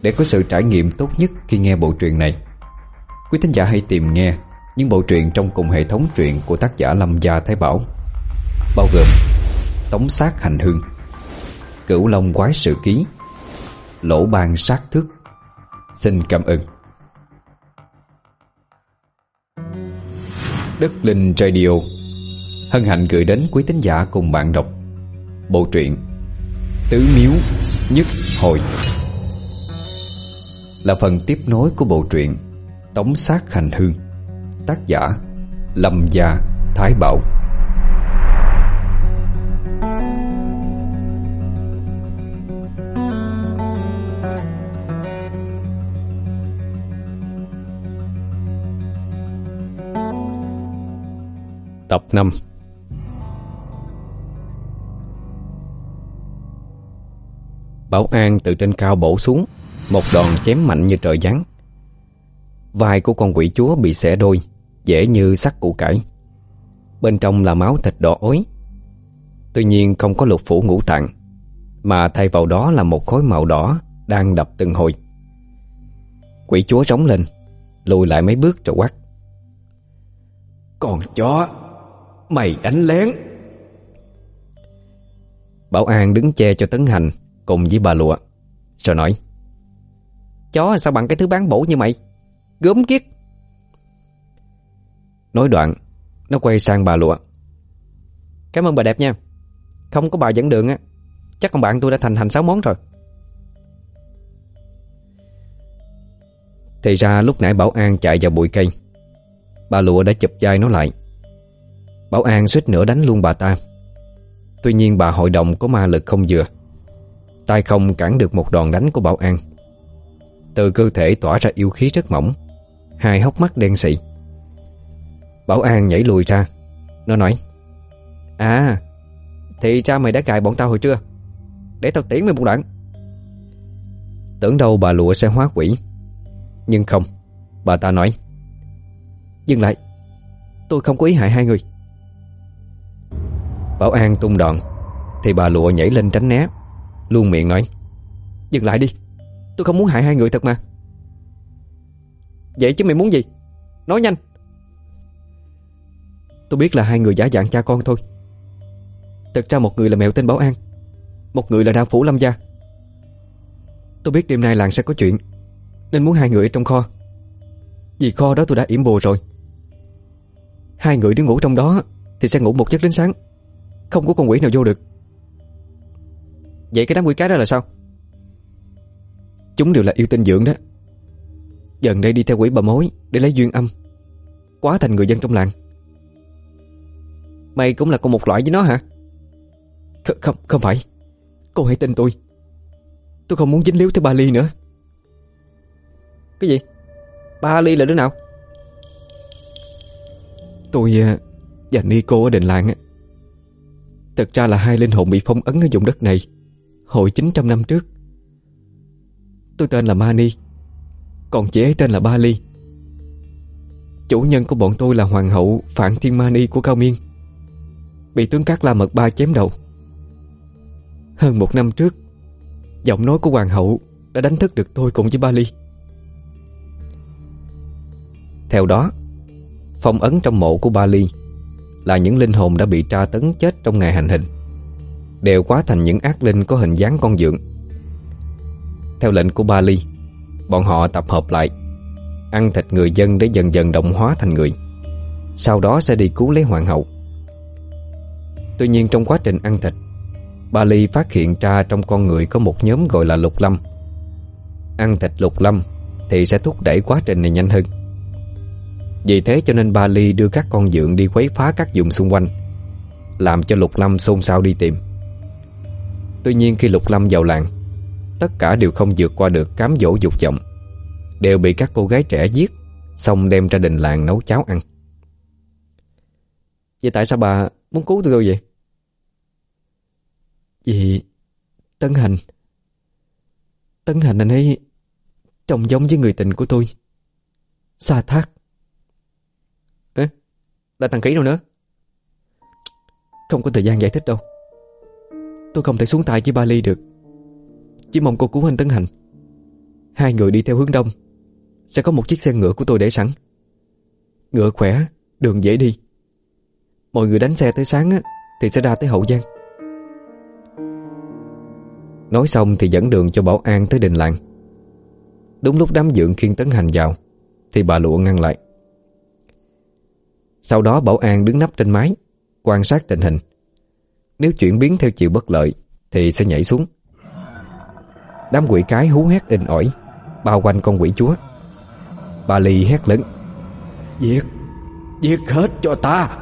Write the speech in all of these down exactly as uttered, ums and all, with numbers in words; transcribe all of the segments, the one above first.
Để có sự trải nghiệm tốt nhất khi nghe bộ truyện này, quý thính giả hãy tìm nghe những bộ truyện trong cùng hệ thống truyện của tác giả Lâm Gia Thái Bảo, bao gồm Tống Sát Hành Hương, Cửu Long Quái Sự Ký, Lỗ Ban Sát Thức. Xin cảm ơn. Đất Linh Radio hân hạnh gửi đến quý thính giả cùng bạn đọc bộ truyện Tứ Miếu Nhất Hồi, là phần tiếp nối của bộ truyện Tống Sát Hành Hương, tác giả Lâm Gia Thái Bảo. Tập năm. Bảo An từ trên cao bổ xuống, một đòn chém mạnh như trời giáng. Vai của con quỷ chúa bị xẻ đôi, dễ như xắt củ cải. Bên trong là máu thịt đỏ ối. Tuy nhiên không có lục phủ ngũ tạng, mà thay vào đó là một khối màu đỏ đang đập từng hồi. Quỷ chúa rống lên, lùi lại mấy bước rồi quát: "Con chó, mày đánh lén!" Bảo An đứng che cho Tấn Hành cùng với bà Lụa, rồi nói: "Chó sao bằng cái thứ bán bổ như mày, gớm kiết." Nói đoạn, nó quay sang bà Lụa: "Cảm ơn bà đẹp nha. Không có bà dẫn đường á, chắc con bạn tôi đã thành hành sáu món rồi." Thì ra lúc nãy Bảo An chạy vào bụi cây, bà Lụa đã chụp vai nó lại. Bảo An suýt nữa đánh luôn bà ta. Tuy nhiên bà hội đồng có ma lực không vừa, tay không cản được một đòn đánh của Bảo An. Từ cơ thể tỏa ra yêu khí rất mỏng, hai hốc mắt đen xị. Bảo An nhảy lùi ra. Nó nói: "À, thì ra mày đã cài bọn tao hồi trưa. Để tao tiễn mày một đoạn." Tưởng đâu bà Lụa sẽ hóa quỷ, nhưng không. Bà ta nói: "Dừng lại, tôi không có ý hại hai người." Bảo An tung đòn thì bà Lụa nhảy lên tránh né, luôn miệng nói: "Dừng lại đi, tôi không muốn hại hai người thật mà." "Vậy chứ mày muốn gì? Nói nhanh." "Tôi biết là hai người giả dạng cha con thôi. Thực ra một người là mèo tên Bảo An, một người là đạo phủ Lâm Gia. Tôi biết đêm nay làng sẽ có chuyện, nên muốn hai người ở trong kho. Vì kho đó tôi đã yểm bùa rồi. Hai người đứng ngủ trong đó thì sẽ ngủ một giấc đến sáng, không có con quỷ nào vô được." "Vậy cái đám quỷ cái đó là sao?" "Chúng đều là yêu tinh dưỡng đó. Gần đây đi theo quỷ bà mối để lấy duyên âm, quá thành người dân trong làng." "Mày cũng là cùng một loại với nó hả?" Ch- Không, không phải. Cô hãy tin tôi. Tôi không muốn dính líu tới ba Ly nữa." "Cái gì? Ba Ly là đứa nào?" "Tôi và Nico ở đình làng á, thật ra là hai linh hồn bị phong ấn ở vùng đất này hồi chín trăm năm trước. Tôi tên là Mani, còn chị ấy tên là Ba Ly. Chủ nhân của bọn tôi là hoàng hậu Phạn Thiên Mani của Cao Miên, bị tướng Cát La Mật Ba chém đầu. Hơn một năm trước, giọng nói của hoàng hậu đã đánh thức được tôi cùng với Ba Ly." Theo đó, phong ấn trong mộ của Ba Ly là những linh hồn đã bị tra tấn chết trong ngày hành hình, đều hóa thành những ác linh có hình dáng con dượng. Theo lệnh của Ba Ly, bọn họ tập hợp lại, ăn thịt người dân để dần dần đồng hóa thành người, sau đó sẽ đi cứu lấy hoàng hậu. Tuy nhiên trong quá trình ăn thịt, Ba Ly phát hiện ra trong con người có một nhóm gọi là lục lâm. Ăn thịt lục lâm thì sẽ thúc đẩy quá trình này nhanh hơn. Vì thế cho nên Ba Ly đưa các con dượng đi quấy phá các vùng xung quanh, làm cho lục lâm xôn xao đi tìm. Tuy nhiên khi lục lâm vào làng, tất cả đều không vượt qua được cám dỗ dục vọng, đều bị các cô gái trẻ giết, xong đem ra đình làng nấu cháo ăn. "Vậy tại sao bà muốn cứu tôi vậy?" "Vì Tấn Hành Tấn Hành anh ấy trông giống với người tình của tôi, Sa Thác." "Ê, là thằng khỉ nào nữa?" "Không có thời gian giải thích đâu. Tôi không thể xuống tay với Ba Ly được. Chỉ mong cô cứu anh Tấn Hành. Hai người đi theo hướng đông, sẽ có một chiếc xe ngựa của tôi để sẵn. Ngựa khỏe, đường dễ đi. Mọi người đánh xe tới sáng á, thì sẽ ra tới Hậu Giang. Nói xong thì dẫn đường cho Bảo An tới đình làng. Đúng lúc đám dượng khiêng Tấn Hành vào thì bà Lụa ngăn lại. Sau đó Bảo An đứng nấp trên mái quan sát tình hình. Nếu chuyển biến theo chiều bất lợi thì sẽ nhảy xuống. Đám quỷ cái hú hét inh ỏi bao quanh con quỷ chúa. Bà Ly hét lớn: Giết, giết hết cho ta.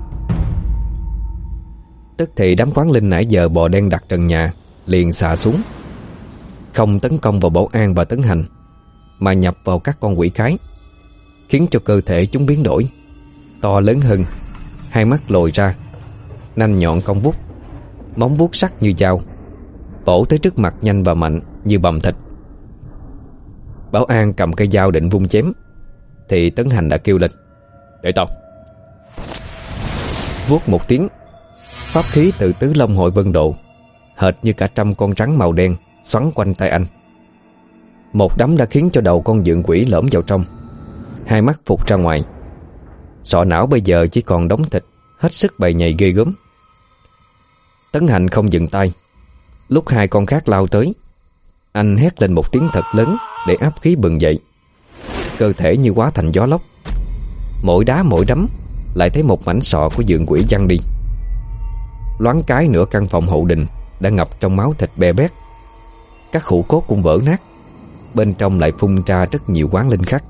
Tức thì đám quán linh nãy giờ bò đen đặt trần nhà liền xả xuống, không tấn công vào Bảo An và Tấn Hành, mà nhập vào các con quỷ cái, khiến cho cơ thể chúng biến đổi, to lớn hơn, hai mắt lồi ra, nanh nhọn cong vút, móng vuốt sắc như dao, vỗ tới trước mặt nhanh và mạnh như bầm thịt. Bảo An cầm cây dao định vung chém thì Tấn Hành đã kêu lên: Để tao. Vuốt một tiếng, pháp khí từ Tứ Long Hội Vân Độ hệt như cả trăm con rắn màu đen xoắn quanh tay anh. Một đấm đã khiến cho đầu con dượng quỷ lõm vào trong, hai mắt phụt ra ngoài. Sọ não bây giờ chỉ còn đống thịt, hết sức bầy nhầy ghê gớm. Tấn Hành không dừng tay. Lúc hai con khác lao tới, anh hét lên một tiếng thật lớn để áp khí bừng dậy. Cơ thể như hóa thành gió lốc, mỗi đá mỗi đấm lại thấy một mảnh sọ của dượng quỷ văng đi. Loáng cái nửa căn phòng hậu đình đã ngập trong máu thịt be bét. Các hũ cốt cũng vỡ nát, bên trong lại phun ra rất nhiều quán linh khác.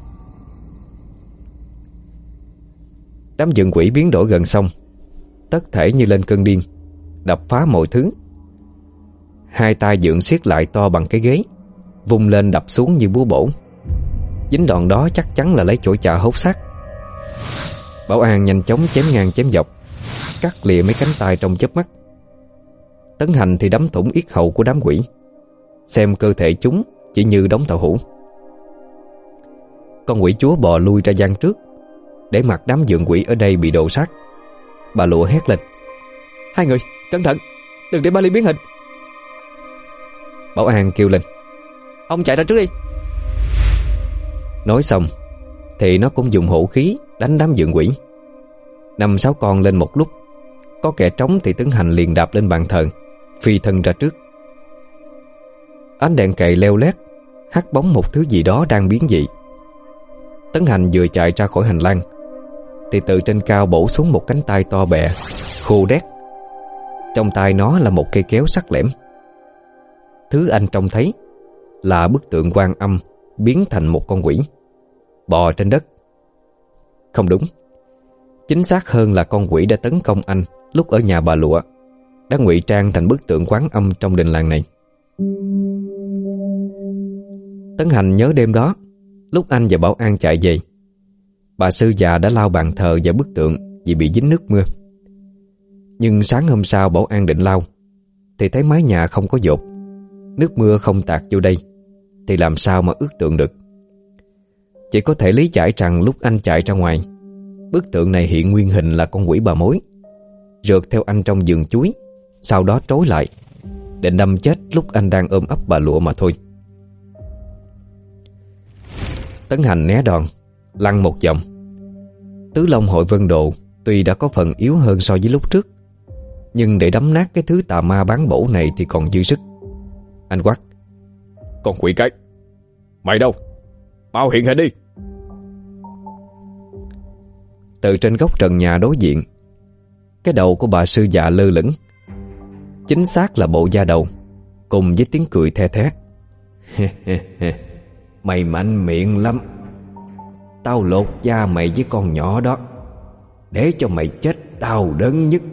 Đám dượng quỷ biến đổi gần xong, tất thể như lên cơn điên, đập phá mọi thứ. Hai tay dượng siết lại to bằng cái ghế, vung lên đập xuống như búa bổ. Dính đòn đó chắc chắn là lấy chổi chà hốt xác. Bảo An nhanh chóng chém ngang chém dọc, cắt lìa mấy cánh tay trong chớp mắt. Tấn Hành thì đấm thủng yết hầu của đám quỷ, xem cơ thể chúng chỉ như đống tàu hũ. Con quỷ chúa bò lui ra gian trước, để mặc đám dượng quỷ ở đây bị đồ sát. Bà Lụa hét lên: Hai người, cẩn thận, đừng để Ba Ly biến hình. Bảo An kêu lên: Ông chạy ra trước đi. Nói xong thì nó cũng dùng hộ khí đánh đám dượng quỷ. Năm sáu con lên một lúc, có kẻ trống thì Tấn Hành liền đạp lên bàn thờ, phi thân ra trước. Ánh đèn cày leo lét hắt bóng một thứ gì đó đang biến dị. Tấn Hành vừa chạy ra khỏi hành lang thì từ trên cao bổ xuống một cánh tay to bẹ, khô đét. Trong tay nó là một cây kéo sắc lẻm. Thứ anh trông thấy là bức tượng Quan Âm biến thành một con quỷ bò trên đất. Không đúng, chính xác hơn là con quỷ đã tấn công anh lúc ở nhà bà Lụa, đã ngụy trang thành bức tượng Quán Âm trong đình làng này. Tấn Hành nhớ đêm đó, lúc anh và Bảo An chạy về, bà sư già đã lau bàn thờ và bức tượng vì bị dính nước mưa. Nhưng sáng hôm sau Bảo An định lau thì thấy mái nhà không có dột, nước mưa không tạt vô đây, thì làm sao mà ướt tượng được. Chỉ có thể lý giải rằng lúc anh chạy ra ngoài, bức tượng này hiện nguyên hình là con quỷ bà mối, rượt theo anh trong vườn chuối, sau đó trối lại, định đâm chết lúc anh đang ôm ấp bà Lụa mà thôi. Tấn Hành né đòn, lăn một vòng. Tứ Long Hội Vân Độ tuy đã có phần yếu hơn so với lúc trước, nhưng để đấm nát cái thứ tà ma bán bổ này thì còn dư sức. Anh quát: Con quỷ cái, mày đâu? Mau hiện hình đi. Từ trên góc trần nhà đối diện, cái đầu của bà sư già lơ lửng. Chính xác là bộ da đầu, cùng với tiếng cười the thé. Mày mạnh miệng lắm, tao lột da mày với con nhỏ đó, để cho mày chết đau đớn nhất.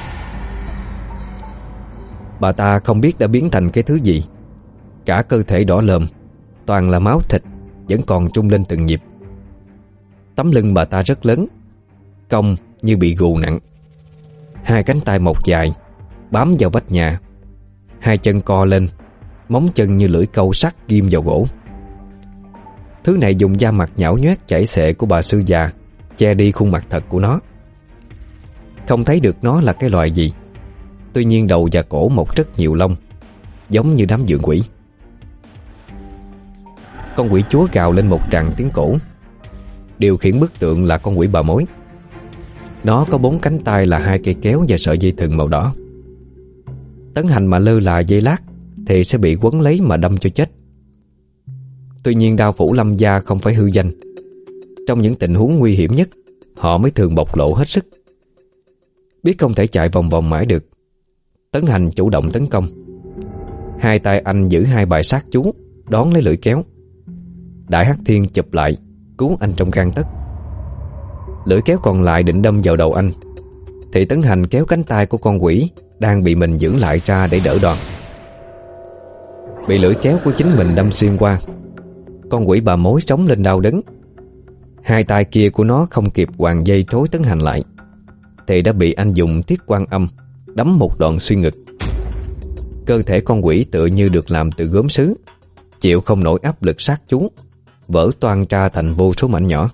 Bà ta không biết đã biến thành cái thứ gì. Cả cơ thể đỏ lòm, toàn là máu thịt, vẫn còn trung lên từng nhịp. Tấm lưng bà ta rất lớn, cong như bị gù nặng. Hai cánh tay mọc dài, bám vào vách nhà. Hai chân co lên, móng chân như lưỡi câu sắt ghim vào gỗ. Thứ này dùng da mặt nhão nhoét chảy xệ của bà sư già che đi khuôn mặt thật của nó. Không thấy được nó là cái loài gì. Tuy nhiên đầu và cổ mọc rất nhiều lông, giống như đám dượng quỷ. Con quỷ chúa gào lên một tràng tiếng cổ. Điều khiển bức tượng là con quỷ bà mối. Nó có bốn cánh tay là hai cây kéo và sợi dây thừng màu đỏ. Tấn Hành mà lơ là dây lát thì sẽ bị quấn lấy mà đâm cho chết. Tuy nhiên đao phủ Lâm gia không phải hư danh. Trong những tình huống nguy hiểm nhất, họ mới thường bộc lộ hết sức. Biết không thể chạy vòng vòng mãi được, Tấn Hành chủ động tấn công. Hai tay anh giữ hai bài sát chú, đón lấy lưỡi kéo. Đại Hắc Thiên chụp lại, cứu anh trong gang tấc. Lưỡi kéo còn lại định đâm vào đầu anh, thì Tấn Hành kéo cánh tay của con quỷ đang bị mình giữ lại ra để đỡ đòn. Bị lưỡi kéo của chính mình đâm xuyên qua, con quỷ bà mối trống lên đau đớn. Hai tay kia của nó không kịp quàng dây trối Tấn Hành lại, thì đã bị anh dùng Thiết Quan Âm đấm một đòn xuyên ngực. Cơ thể con quỷ tựa như được làm từ gốm sứ, chịu không nổi áp lực sát chú, vỡ toang ra thành vô số mảnh nhỏ.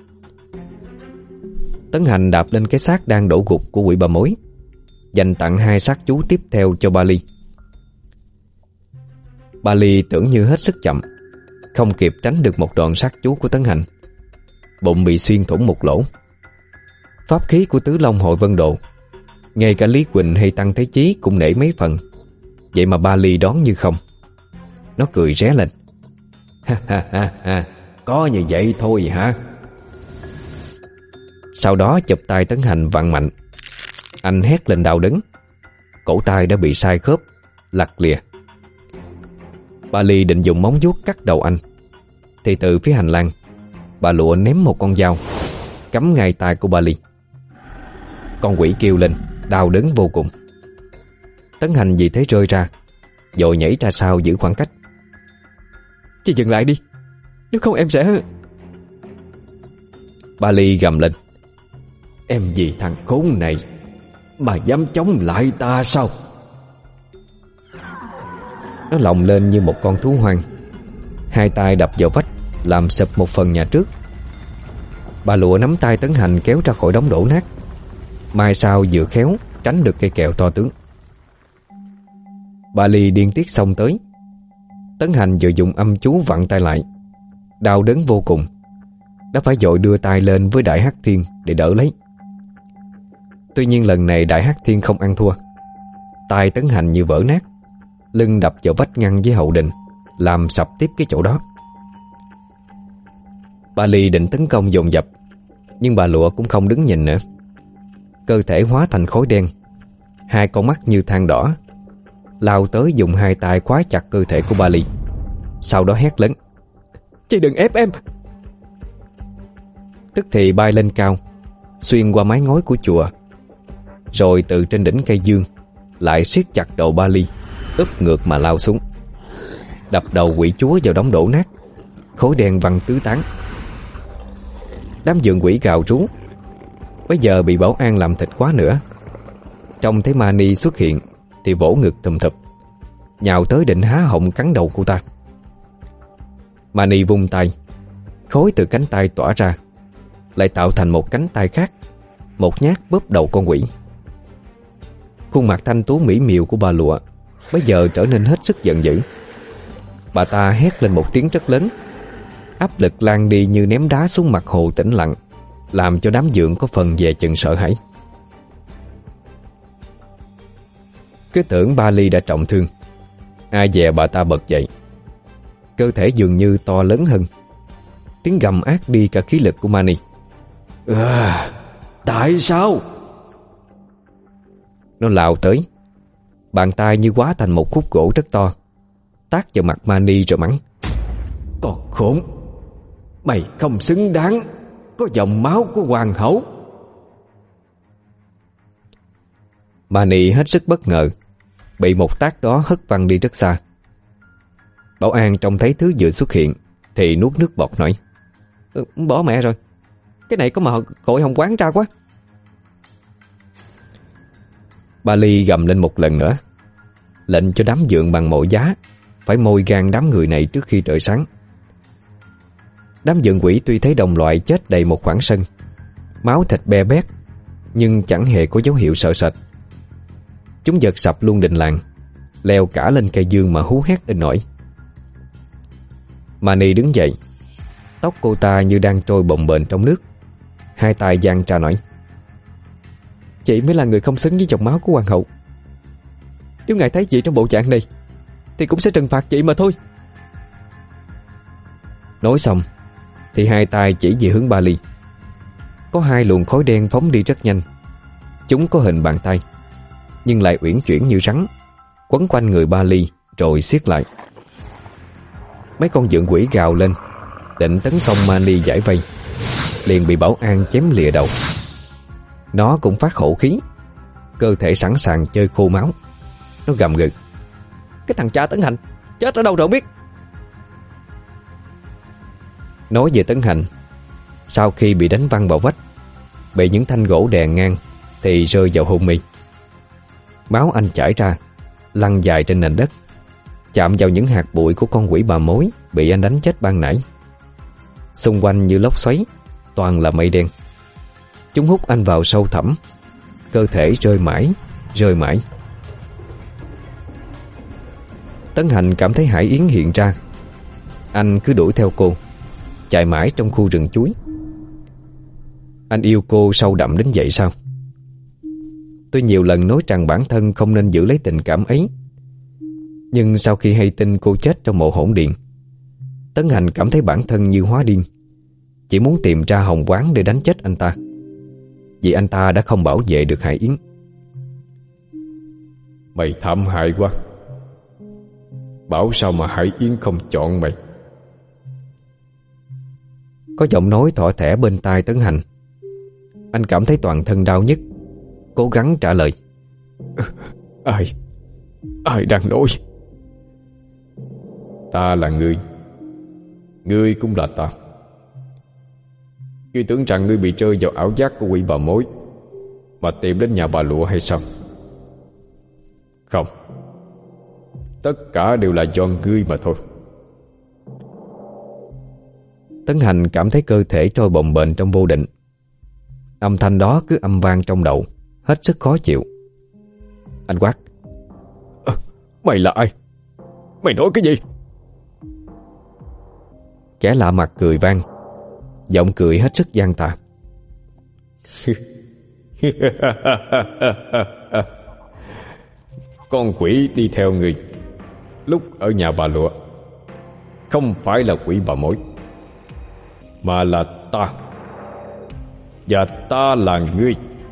Tấn Hành đạp lên cái xác đang đổ gục của quỷ bà mối, dành tặng hai sát chú tiếp theo cho Ba Ly. Ba Ly tưởng như hết sức chậm, không kịp tránh được một đòn sát chú của Tấn Hành. Bụng bị xuyên thủng một lỗ. Pháp khí của Tứ Long Hội Vân Độ, ngay cả Lý Quỳnh hay Tăng Thế Chí cũng nể mấy phần. Vậy mà Ba Ly đón như không. Nó cười ré lên. Ha ha ha ha, có như vậy thôi hả? Sau đó chụp tay Tấn Hành vặn mạnh. Anh hét lên đau đớn. Cổ tay đã bị sai khớp, lặt lìa. Ba Ly định dùng móng vuốt cắt đầu anh, thì từ phía hành lang, bà Lụa ném một con dao cắm ngay tay của Ba Ly. Con quỷ kêu lên, đau đớn vô cùng. Tấn Hành vì thế rơi ra, vội nhảy ra sau giữ khoảng cách. Chị dừng lại đi, nếu không em sẽ... Ba Ly gầm lên. Em vì thằng khốn này mà dám chống lại ta sao? Nó lồng lên như một con thú hoang, hai tay đập vào vách làm sụp một phần nhà trước. Bà Lụa nắm tay Tấn Hành kéo ra khỏi đống đổ nát. Mai sau vừa khéo tránh được cây kèo to tướng. Ba Ly điên tiết xông tới. Tấn Hành vừa dùng âm chú vặn tay lại, đau đớn vô cùng, đã phải vội đưa tay lên với Đại Hắc Thiên để đỡ lấy. Tuy nhiên lần này Đại Hắc Thiên không ăn thua. Tay Tấn Hành như vỡ nát, lưng đập vào vách ngăn với hậu đình, làm sập tiếp cái chỗ đó. Ba Ly định tấn công dồn dập, nhưng bà Lụa cũng không đứng nhìn nữa. Cơ thể hóa thành khối đen, hai con mắt như than đỏ, lao tới dùng hai tay khóa chặt cơ thể của Ba Ly. Sau đó hét lớn. Chị đừng ép em. Tức thì bay lên cao, xuyên qua mái ngói của chùa, rồi từ trên đỉnh cây dương lại siết chặt đầu Ba Ly, úp ngược mà lao xuống, đập đầu quỷ chúa vào đống đổ nát. Khối đen văng tứ tán. Đám dượng quỷ gào rú. Bây giờ bị bảo an làm thịt quá nữa. Trông thấy Mani xuất hiện thì vỗ ngực thùm thụp, nhào tới định há họng cắn đầu cô ta. Mani vung tay, khối từ cánh tay tỏa ra, lại tạo thành một cánh tay khác, một nhát bóp đầu con quỷ. Khuôn mặt thanh tú mỹ miều của bà Lụa bây giờ trở nên hết sức giận dữ. Bà ta hét lên một tiếng rất lớn, áp lực lan đi như ném đá xuống mặt hồ tĩnh lặng, làm cho đám dượng có phần về chừng sợ hãi. Cứ tưởng Ba Ly đã trọng thương, ai dè bà ta bật dậy. Cơ thể dường như to lớn hơn. Tiếng gầm át đi cả khí lực của Mani. À, tại sao? Nó lao tới, bàn tay như hóa thành một khúc gỗ rất to, tát vào mặt Mani rồi mắng. Con khốn, mày không xứng đáng có dòng máu của hoàng hậu. Mani hết sức bất ngờ, bị một tát đó hất văng đi rất xa. Bảo an trông thấy thứ vừa xuất hiện thì nuốt nước bọt nói. Ừ, bỏ mẹ rồi, cái này có mà cội hồng quán ra quá. Ba Ly gầm lên một lần nữa, lệnh cho đám dượng bằng mọi giá phải môi gan đám người này trước khi trời sáng. Đám dượng quỷ tuy thấy đồng loại chết đầy một khoảng sân, máu thịt be bét, nhưng chẳng hề có dấu hiệu sợ sệt. Chúng giật sập luôn đình làng, leo cả lên cây dương mà hú hét in ỏi. Mani đứng dậy. Tóc cô ta như đang trôi bồng bềnh trong nước. Hai tay giang ra nói: "Chị mới là người không xứng với dòng máu của hoàng hậu. Nếu ngài thấy chị trong bộ dạng này thì cũng sẽ trừng phạt chị mà thôi." Nói xong thì hai tay chỉ về hướng Bali. Có hai luồng khói đen phóng đi rất nhanh. Chúng có hình bàn tay, nhưng lại uyển chuyển như rắn, quấn quanh người Bali rồi siết lại. Mấy con dượng quỷ gào lên, định tấn công Mani giải vây, liền bị Bảo An chém lìa đầu. Nó cũng phát hổ khí, cơ thể sẵn sàng chơi khô máu. Nó gầm gừ: "Cái thằng cha Tấn Hành chết ở đâu rồi không biết." Nói về Tấn Hành, sau khi bị đánh văng vào vách, bị những thanh gỗ đè ngang thì rơi vào hôn mê. Máu anh chảy ra, lăn dài trên nền đất, chạm vào những hạt bụi của con quỷ bà mối bị anh đánh chết ban nãy. Xung quanh như lốc xoáy, toàn là mây đen. Chúng hút anh vào sâu thẳm, cơ thể rơi mãi, rơi mãi. Tấn Hành cảm thấy Hải Yến hiện ra. Anh cứ đuổi theo cô, chạy mãi trong khu rừng chuối. Anh yêu cô sâu đậm đến vậy sao? Tôi nhiều lần nói rằng bản thân không nên giữ lấy tình cảm ấy, nhưng sau khi hay tin cô chết trong mộ hỗn điện, Tấn Hành cảm thấy bản thân như hóa điên, chỉ muốn tìm ra Hồng Quán để đánh chết anh ta, vì anh ta đã không bảo vệ được Hải Yến. "Mày thảm hại quá. Bảo sao mà Hải Yến không chọn mày?" Có giọng nói thỏ thẻ bên tai Tấn Hành. Anh cảm thấy toàn thân đau nhức, cố gắng trả lời: Ai Ai đang nói? Ta là ngươi, ngươi cũng là ta. Ngươi tưởng rằng ngươi bị rơi vào ảo giác của quỷ bà mối mà tìm đến nhà bà lụa hay sao? Không, tất cả đều là do ngươi mà thôi. Tấn Hành cảm thấy cơ thể trôi bồng bềnh trong vô định. Âm thanh đó cứ âm vang trong đầu, hết sức khó chịu. Anh quát: à, Mày là ai? Mày nói cái gì? Kẻ lạ mặt cười vang, giọng cười hết sức gian tà. Con quỷ đi theo người lúc ở nhà bà lụa không phải là quỷ bà mối, mà là ta. Và ta là ngươi.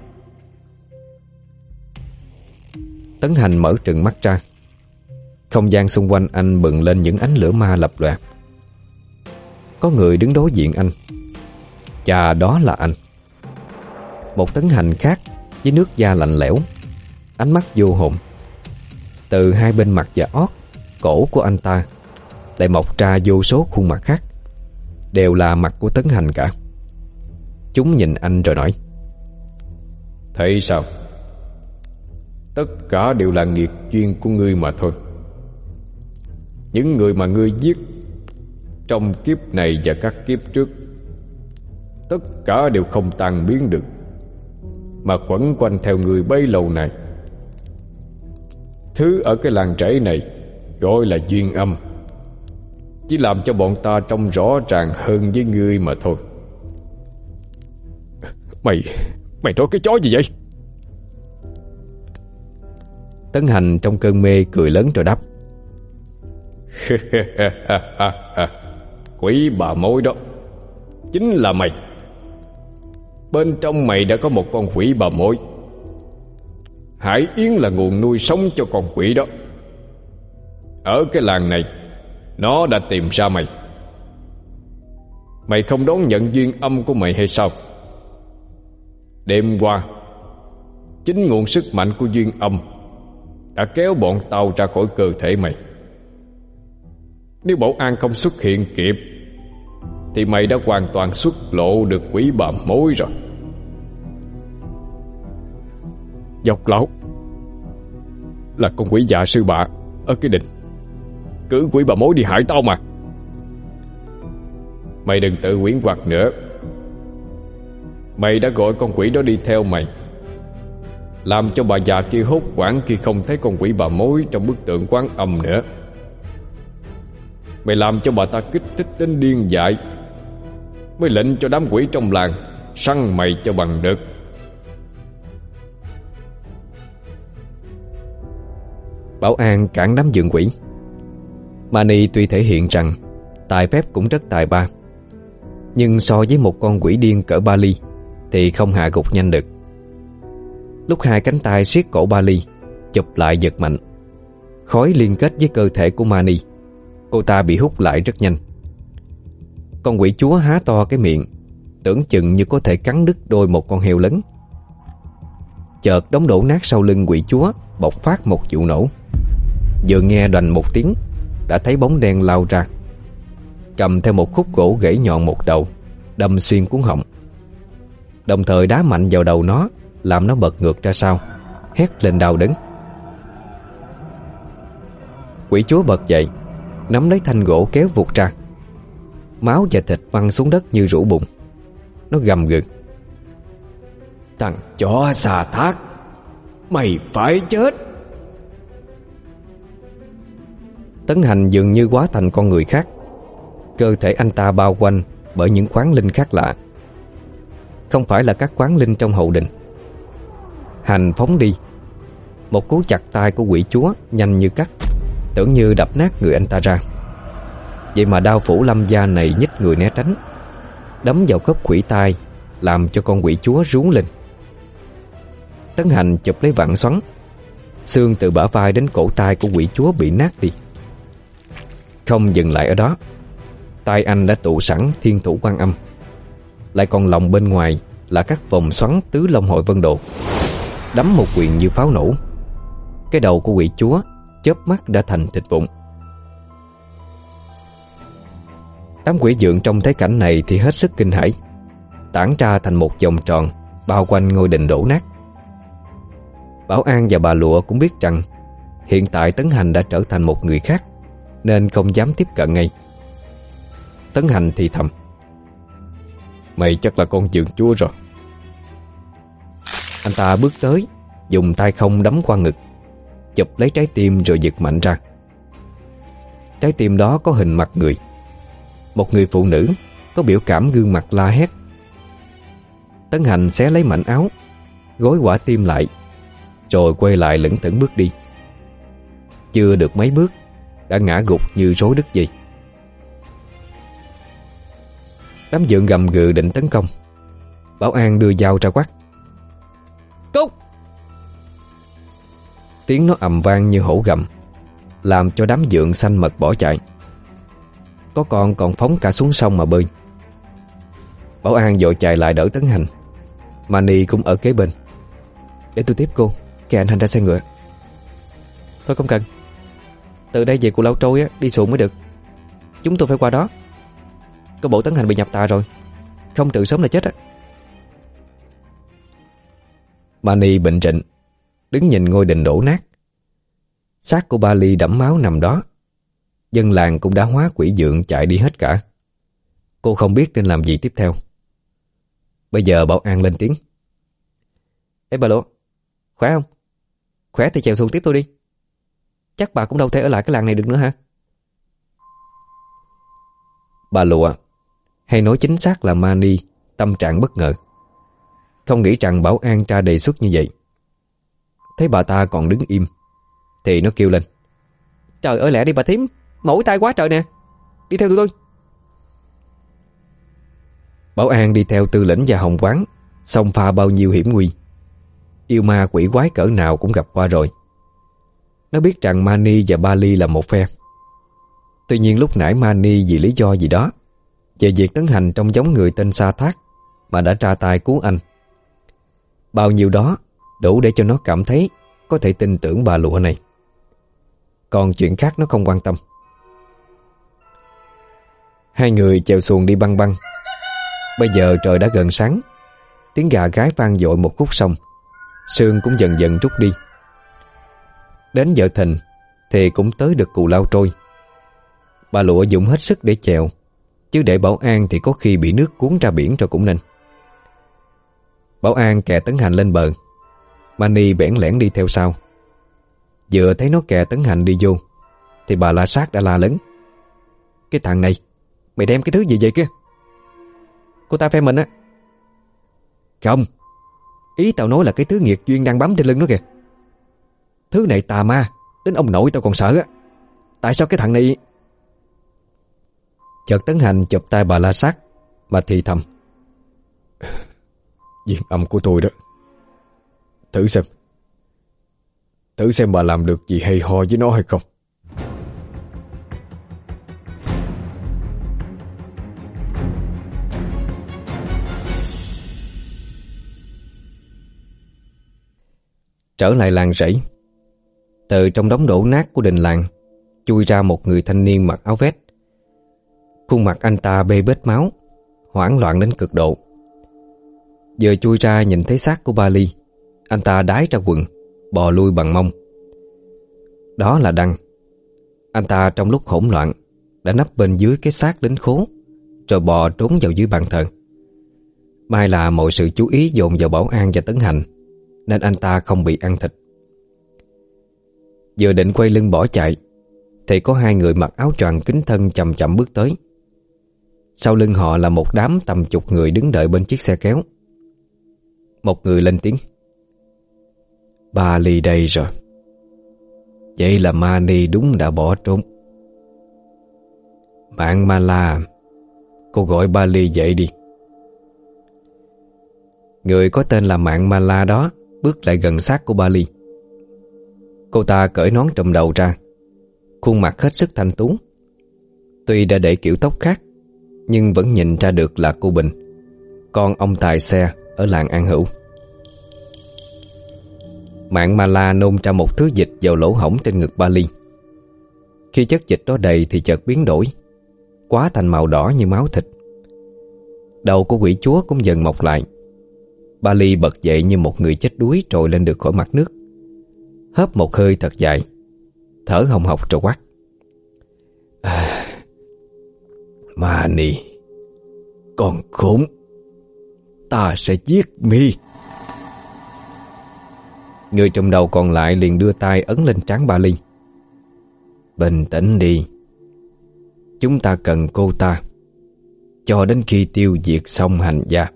Tấn Hành mở trừng mắt ra. Không gian xung quanh anh bừng lên những ánh lửa ma lập lòe. Có người đứng đối diện anh, và đó là anh. Một Tấn Hành khác, với nước da lạnh lẽo, ánh mắt vô hồn. Từ hai bên mặt và ót, cổ của anh ta lại mọc ra vô số khuôn mặt khác, đều là mặt của Tấn Hành cả. Chúng nhìn anh rồi nói: Thấy sao? Tất cả đều là nghiệt duyên của ngươi mà thôi. Những người mà ngươi giết trong kiếp này và các kiếp trước, tất cả đều không tan biến được, mà quẩn quanh theo ngươi bấy lâu này. Thứ ở cái làng trảy này gọi là duyên âm, chỉ làm cho bọn ta trông rõ ràng hơn với ngươi mà thôi. Mày, mày nói cái chó gì vậy? Tấn Hành trong cơn mê cười lớn rồi đáp: Quỷ bà mối đó chính là mày. Bên trong mày đã có một con quỷ bà mối. Hải Yến là nguồn nuôi sống cho con quỷ đó. Ở cái làng này, nó đã tìm ra mày. Mày không đón nhận duyên âm của mày hay sao? Đêm qua, chính nguồn sức mạnh của duyên âm đã kéo bọn tao ra khỏi cơ thể mày. Nếu Bảo An không xuất hiện kịp thì mày đã hoàn toàn xuất lộ được quỷ bà mối rồi. Dọc lão là con quỷ già sư bạ ở cái đình, cử quỷ bà mối đi hại tao mà. Mày đừng tự huyễn hoặc nữa. Mày đã gọi con quỷ đó đi theo mày, làm cho bà già kia hốt hoảng khi không thấy con quỷ bà mối trong bức tượng Quán Âm nữa. Mày làm cho bà ta kích thích đến điên dại, mới lệnh cho đám quỷ trong làng săn mày cho bằng được. Bảo An cản đám dượng quỷ. Mani tuy thể hiện rằng tài phép cũng rất tài ba, nhưng so với một con quỷ điên cỡ Bali thì không hạ gục nhanh được. Lúc hai cánh tay siết cổ Bali, chụp lại giật mạnh, khói liên kết với cơ thể của Mani, cô ta bị hút lại rất nhanh. Con quỷ chúa há to cái miệng, tưởng chừng như có thể cắn đứt đôi một con heo lớn. Chợt đống đổ nát sau lưng quỷ chúa bộc phát một vụ nổ. Vừa nghe đoành một tiếng, đã thấy bóng đen lao ra, cầm theo một khúc gỗ gãy nhọn một đầu, đâm xuyên cuống họng, đồng thời đá mạnh vào đầu nó, làm nó bật ngược ra sau, hét lên đau đớn. Quỷ chúa bật dậy, nắm lấy thanh gỗ kéo vụt ra. Máu và thịt văng xuống đất như rũ bụng. Nó gầm gừ: "Thằng chó xà thác, mày phải chết!" Tấn Hành dường như hóa thành con người khác. Cơ thể anh ta bao quanh bởi những quán linh khác lạ, không phải là các quán linh trong hậu đình. Hành phóng đi, một cú chặt tay của quỷ chúa nhanh như cắt, tưởng như đập nát người anh ta ra. Vậy mà đao phủ lâm gia này nhích người né tránh, đấm vào khớp khuỷu tay, làm cho con quỷ chúa rú lên. Tấn Hành chụp lấy vặn xoắn, xương từ bả vai đến cổ tay của quỷ chúa bị nát đi. Không dừng lại ở đó, tay anh đã tụ sẵn thiên thủ quan âm, lại còn lòng bên ngoài là các vòng xoắn tứ long hội vân độ, đấm một quyền như pháo nổ. Cái đầu của quỷ chúa chớp mắt đã thành thịt vụn. Đám quỷ dượng trong thấy cảnh này thì hết sức kinh hãi, tản ra thành một vòng tròn bao quanh ngôi đình đổ nát. Bảo An và bà Lụa cũng biết rằng hiện tại Tấn Hành đã trở thành một người khác, nên không dám tiếp cận ngay. Tấn Hành thì thầm: "Mày chắc là con dượng chúa rồi." Anh ta bước tới, dùng tay không đấm qua ngực, chụp lấy trái tim rồi giật mạnh ra. Trái tim đó có hình mặt người, một người phụ nữ có biểu cảm gương mặt la hét. Tấn Hành xé lấy mảnh áo, gối quả tim lại, rồi quay lại lững thững bước đi. Chưa được mấy bước đã ngã gục như rối đứt dây. Đám dượng gầm gừ định tấn công. Bảo An đưa dao ra quát: "Cút!" Tiếng nó ầm vang như hổ gầm, làm cho đám dượng xanh mật bỏ chạy. Có con còn phóng cả xuống sông mà bơi. Bảo An vội chạy lại đỡ Tấn Hành. Mani cũng ở kế bên: "Để tôi tiếp cô, kệ anh Hành ra xe ngựa." "Thôi không cần, từ đây về Cù Lao Trôi á, đi xuồng mới được. Chúng tôi phải qua đó. Có bộ Tấn Hành bị nhập tà rồi, không trừ sớm là chết á." Mani bệnh trịnh, đứng nhìn ngôi đình đổ nát. Xác của Bali đẫm máu nằm đó. Dân làng cũng đã hóa quỷ dượng chạy đi hết cả. Cô không biết nên làm gì tiếp theo. Bây giờ Bảo An lên tiếng: "Ê bà Lụa, khỏe không? Khỏe thì chèo xuồng tiếp tôi đi. Chắc bà cũng đâu thể ở lại cái làng này được nữa hả?" Bà Lụa, hay nói chính xác là Mani, tâm trạng bất ngờ, không nghĩ rằng Bảo An ra đề xuất như vậy. Thấy bà ta còn đứng im thì nó kêu lên: "Trời ơi lẹ đi bà thím, mỏi tay quá trời nè, đi theo tụi tôi." Bảo An đi theo Tư Lĩnh và Hồng Quán, xông pha bao nhiêu hiểm nguy. Yêu ma quỷ quái cỡ nào cũng gặp qua rồi. Nó biết rằng Mani và Bali là một phe. Tuy nhiên lúc nãy Mani vì lý do gì đó về việc Tấn Hành trông giống người tên Sa Thác mà đã ra tay cứu anh. Bao nhiêu đó đủ để cho nó cảm thấy có thể tin tưởng bà Lụa này. Còn chuyện khác nó không quan tâm. Hai người chèo xuồng đi băng băng. Bây giờ trời đã gần sáng. Tiếng gà gáy vang dội một khúc sông. Sương cũng dần dần rút đi. Đến giờ thìn thì cũng tới được Cù Lao Trôi. Bà Lụa dùng hết sức để chèo, chứ để Bảo An thì có khi bị nước cuốn ra biển rồi cũng nên. Bảo An kè Tấn Hành lên bờ. Mani bẽn lẽn đi theo sau. Vừa thấy nó kè Tấn Hành đi vô thì bà La Sát đã la lớn: Cái thằng này, mày đem cái thứ gì vậy kia? Cô ta phe mình á. Không, ý tao nói là cái thứ nghiệt duyên đang bám trên lưng nó kìa. Thứ này tà ma, đến ông nội tao còn sợ á. Tại sao cái thằng này... Chợt Tấn Hành chụp tay bà la sát mà thì thầm: Viên âm của tôi đó. Thử xem Thử xem bà làm được gì hay ho với nó hay không. Trở lại làng rẫy, từ trong đống đổ nát của đình làng chui ra một người thanh niên mặc áo vest. Khuôn mặt anh ta bê bết máu, hoảng loạn đến cực độ. Vừa chui ra nhìn thấy xác của ba Ly, anh ta đái ra quần, bò lui bằng mông. Đó là Đăng. Anh ta trong lúc hỗn loạn đã nấp bên dưới cái xác lính khố, rồi bò trốn vào dưới bàn thờ. May là mọi sự chú ý dồn vào Bảo An và Tấn Hành, nên anh ta không bị ăn thịt. Vừa định quay lưng bỏ chạy thì có hai người mặc áo choàng kín thân chậm chậm bước tới. Sau lưng họ là một đám tầm chục người đứng đợi bên chiếc xe kéo. Một người lên tiếng: Ba Ly đây rồi. Vậy là Mani đúng đã bỏ trốn. Bạn Ma La, cô gọi Ba Ly dậy đi. Người có tên là Mạng Ma La đó bước lại gần xác của Ba Ly. Cô ta cởi nón trùm đầu ra, khuôn mặt hết sức thanh tú. Tuy đã để kiểu tóc khác, nhưng vẫn nhìn ra được là cô Bình, con ông tài xe ở làng An Hữu. Mạng Ma La nôn ra một thứ dịch vào lỗ hổng trên ngực Ba Ly. Khi chất dịch đó đầy thì chợt biến đổi, hóa thành màu đỏ như máu thịt. Đầu của quỷ chúa cũng dần mọc lại. Ba Ly bật dậy như một người chết đuối trồi lên được khỏi mặt nước, hớp một hơi thật dài, thở hồng hộc rồi quát: à, Mani, con khốn, ta sẽ giết mi. Người trùm đầu còn lại liền đưa tay ấn lên trán Ba Ly: Bình tĩnh đi, chúng ta cần cô ta cho đến khi tiêu diệt xong hành gia.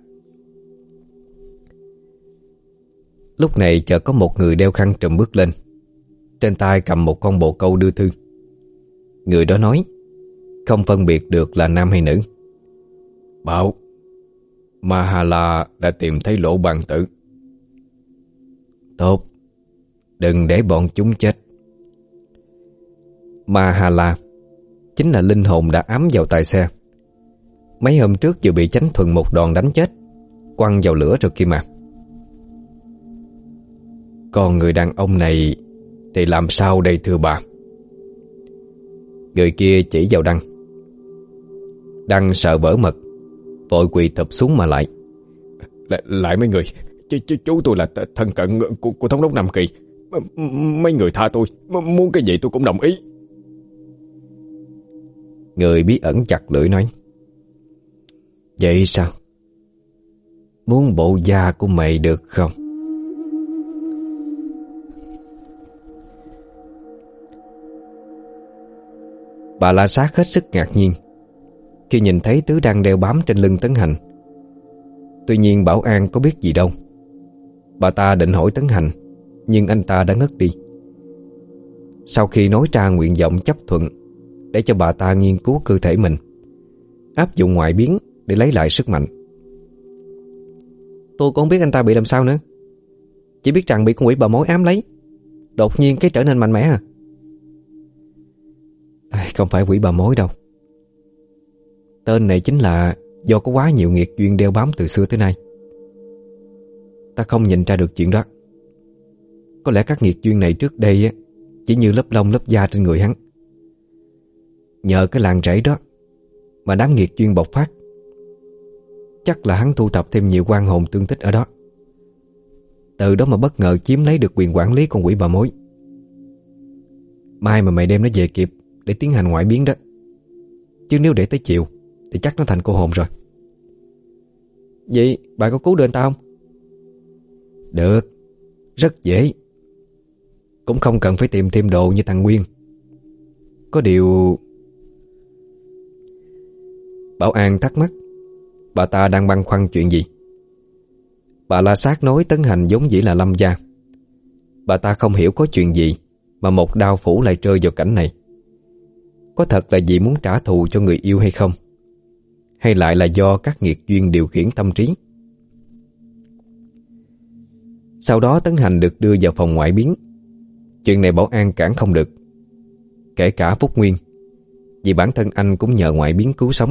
Lúc này chợt có một người đeo khăn trùm bước lên, trên tay cầm một con bồ câu đưa thư. Người đó nói, không phân biệt được là nam hay nữ: Bảo, Mahala đã tìm thấy lỗ bàn tử. Tốt, đừng để bọn chúng chết. Mahala chính là linh hồn đã ám vào tài xe. Mấy hôm trước vừa bị Chánh Thuần một đòn đánh chết, quăng vào lửa rồi kia mà. Còn người đàn ông này thì làm sao đây thưa bà? Người kia chỉ vào Đăng. Đăng sợ vỡ mật, vội quỳ thụp xuống mà lại. Lại, lại mấy người, ch, ch, chú tôi là thân cận của, của thống đốc Nam Kỳ. M, mấy người tha tôi, M, muốn cái gì tôi cũng đồng ý. Người bí ẩn chặt lưỡi nói: Vậy sao? Muốn bộ da của mày được không? Bà La Sát hết sức ngạc nhiên khi nhìn thấy thứ đang đeo bám trên lưng Tấn Hành. Tuy nhiên Bảo An có biết gì đâu. Bà ta định hỏi Tấn Hành, nhưng anh ta đã ngất đi. Sau khi nói ra nguyện vọng chấp thuận để cho bà ta nghiên cứu cơ thể mình, áp dụng ngoại biến để lấy lại sức mạnh, tôi cũng không biết anh ta bị làm sao nữa. Chỉ biết rằng bị con quỷ bà mối ám lấy, đột nhiên cái trở nên mạnh mẽ à. Không phải quỷ bà mối đâu. Tên này chính là do có quá nhiều nghiệt duyên đeo bám từ xưa tới nay. Ta không nhìn ra được chuyện đó. Có lẽ các nghiệt duyên này trước đây á, chỉ như lớp lông lớp da trên người hắn. Nhờ cái làng rẫy đó mà đám nghiệt duyên bộc phát. Chắc là hắn thu thập thêm nhiều oan hồn tương tích ở đó, từ đó mà bất ngờ chiếm lấy được quyền quản lý con quỷ bà mối. Mai mà mày đem nó về kịp để tiến hành ngoại biến đó, chứ nếu để tới chiều thì chắc nó thành cô hồn rồi. Vậy bà có cứu được anh ta không? Được, rất dễ. Cũng không cần phải tìm thêm đồ như thằng Nguyên. Có điều Bảo An thắc mắc bà ta đang băn khoăn chuyện gì. Bà La Sát nói Tấn Hành giống dĩ là lâm gia. Bà ta không hiểu có chuyện gì mà một đao phủ lại rơi vào cảnh này. Có thật là vì muốn trả thù cho người yêu hay không? Hay lại là do các nghiệt duyên điều khiển tâm trí? Sau đó Tấn Hành được đưa vào phòng ngoại biến. Chuyện này Bảo An cản không được, kể cả Phúc Nguyên, vì bản thân anh cũng nhờ ngoại biến cứu sống.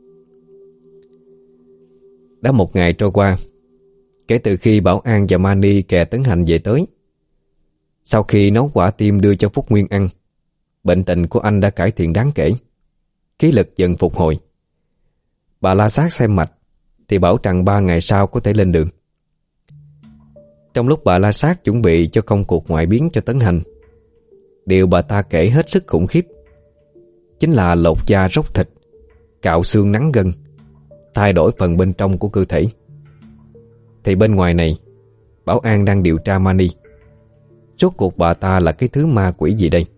Đã một ngày trôi qua kể từ khi Bảo An và Mani kè Tấn Hành về tới. Sau khi nấu quả tim đưa cho Phúc Nguyên ăn, bệnh tình của anh đã cải thiện đáng kể, khí lực dần phục hồi. Bà La Sát xem mạch thì bảo rằng ba ngày sau có thể lên đường. Trong lúc bà La Sát chuẩn bị cho công cuộc ngoại biến cho Tấn Hành, điều bà ta kể hết sức khủng khiếp chính là lột da róc thịt, cạo xương nắn gân, thay đổi phần bên trong của cơ thể. Thì bên ngoài này, Bảo An đang điều tra Mani. Rốt cuộc bà ta là cái thứ ma quỷ gì đây?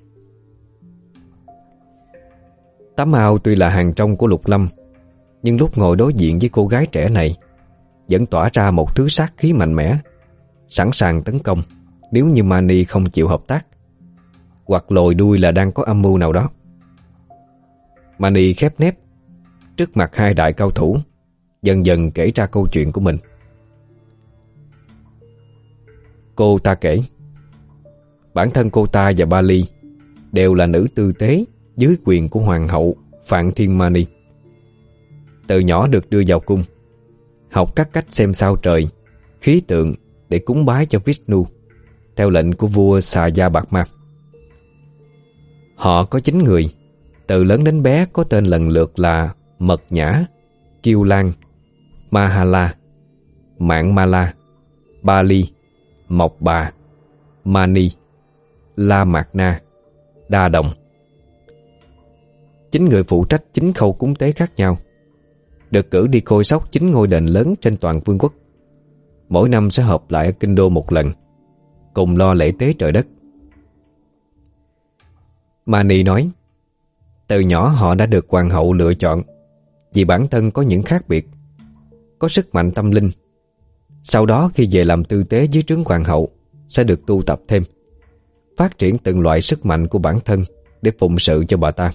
Tám ao tuy là hàng trong của Lục Lâm, nhưng lúc ngồi đối diện với cô gái trẻ này vẫn tỏa ra một thứ sát khí mạnh mẽ, sẵn sàng tấn công nếu như Mani không chịu hợp tác, hoặc lồi đuôi là đang có âm mưu nào đó. Mani khép nép trước mặt hai đại cao thủ, dần dần kể ra câu chuyện của mình. Cô ta kể bản thân cô ta và Bali đều là nữ tư tế dưới quyền của hoàng hậu Phạn Thiên Mani. Từ nhỏ được đưa vào cung, học các cách xem sao trời, khí tượng để cúng bái cho Vishnu theo lệnh của vua Xà Bạc Ma. Họ có chín người, từ lớn đến bé có tên lần lượt là Mật Nhã, Kiêu Lan, Mahala, Mạng Mala, Bali, Mộc Bà, Mani, La Mạc Na, Đa Đồng. Chín người phụ trách chín khâu cúng tế khác nhau, được cử đi coi sóc chín ngôi đền lớn trên toàn vương quốc. Mỗi năm sẽ họp lại ở kinh đô một lần, cùng lo lễ tế trời đất. Mani nói, từ nhỏ họ đã được hoàng hậu lựa chọn vì bản thân có những khác biệt, có sức mạnh tâm linh. Sau đó khi về làm tư tế dưới trướng hoàng hậu, sẽ được tu tập thêm, phát triển từng loại sức mạnh của bản thân để phụng sự cho bà ta.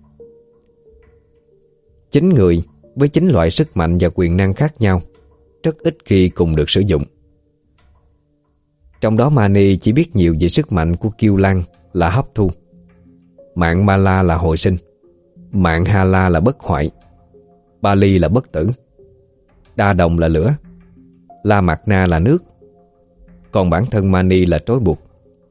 Chín người với chín loại sức mạnh và quyền năng khác nhau, rất ít khi cùng được sử dụng. Trong đó Mani chỉ biết nhiều về sức mạnh của Kiêu Lan là hấp thu, Mạng Mala là hồi sinh, Mạng Hala là bất hoại, Bali là bất tử, Đa Đồng là lửa, La Mạc Na là nước, còn bản thân Mani là trói buộc.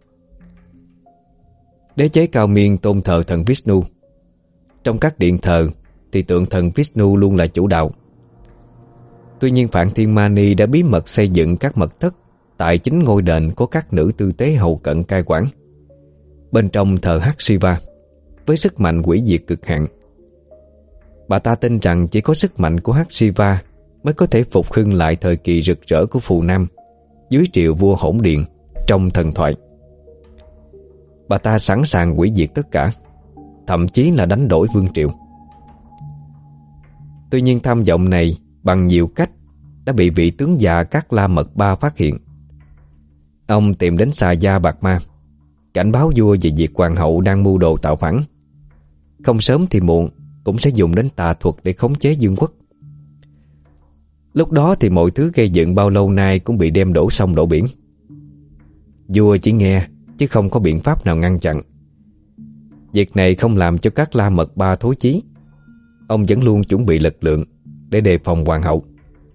Đế chế Cao Miên tôn thờ thần Vishnu. Trong các điện thờ thì tượng thần Vishnu luôn là chủ đạo. Tuy nhiên Phạn Thiên Mani đã bí mật xây dựng các mật thất tại chính ngôi đền có các nữ tư tế hầu cận cai quản. Bên trong thờ Hắc Shiva với sức mạnh hủy diệt cực hạn. Bà ta tin rằng chỉ có sức mạnh của Hắc Shiva mới có thể phục hưng lại thời kỳ rực rỡ của Phù Nam dưới triều vua Hỗn Điện trong thần thoại. Bà ta sẵn sàng hủy diệt tất cả, thậm chí là đánh đổi vương triều. Tuy nhiên tham vọng này bằng nhiều cách đã bị vị tướng già Các La Mật Ba phát hiện. Ông tìm đến Xà Bạc Ma, cảnh báo vua về việc hoàng hậu đang mưu đồ tạo phản, không sớm thì muộn cũng sẽ dùng đến tà thuật để khống chế vương quốc. Lúc đó thì mọi thứ gây dựng bao lâu nay cũng bị đem đổ sông đổ biển. Vua chỉ nghe chứ không có biện pháp nào ngăn chặn. Việc này không làm cho Các La Mật Ba thối chí. Ông vẫn luôn chuẩn bị lực lượng để đề phòng hoàng hậu.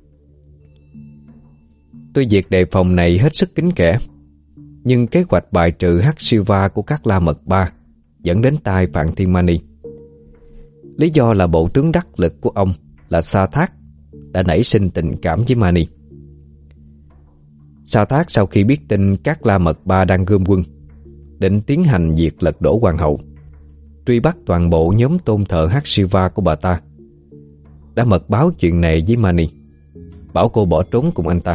Tuy việc đề phòng này hết sức kín kẽ, nhưng kế hoạch bài trừ Hắc Shiva của Các La Mật Ba dẫn đến tai Phạn Thiên Mani. Lý do là bộ tướng đắc lực của ông là Sa Thác đã nảy sinh tình cảm với Mani. Sa Thác sau khi biết tin Các La Mật Ba đang gom quân, định tiến hành việc lật đổ hoàng hậu, truy bắt toàn bộ nhóm tôn thờ Hắc Shiva của bà ta, đã mật báo chuyện này với Mani, bảo cô bỏ trốn cùng anh ta.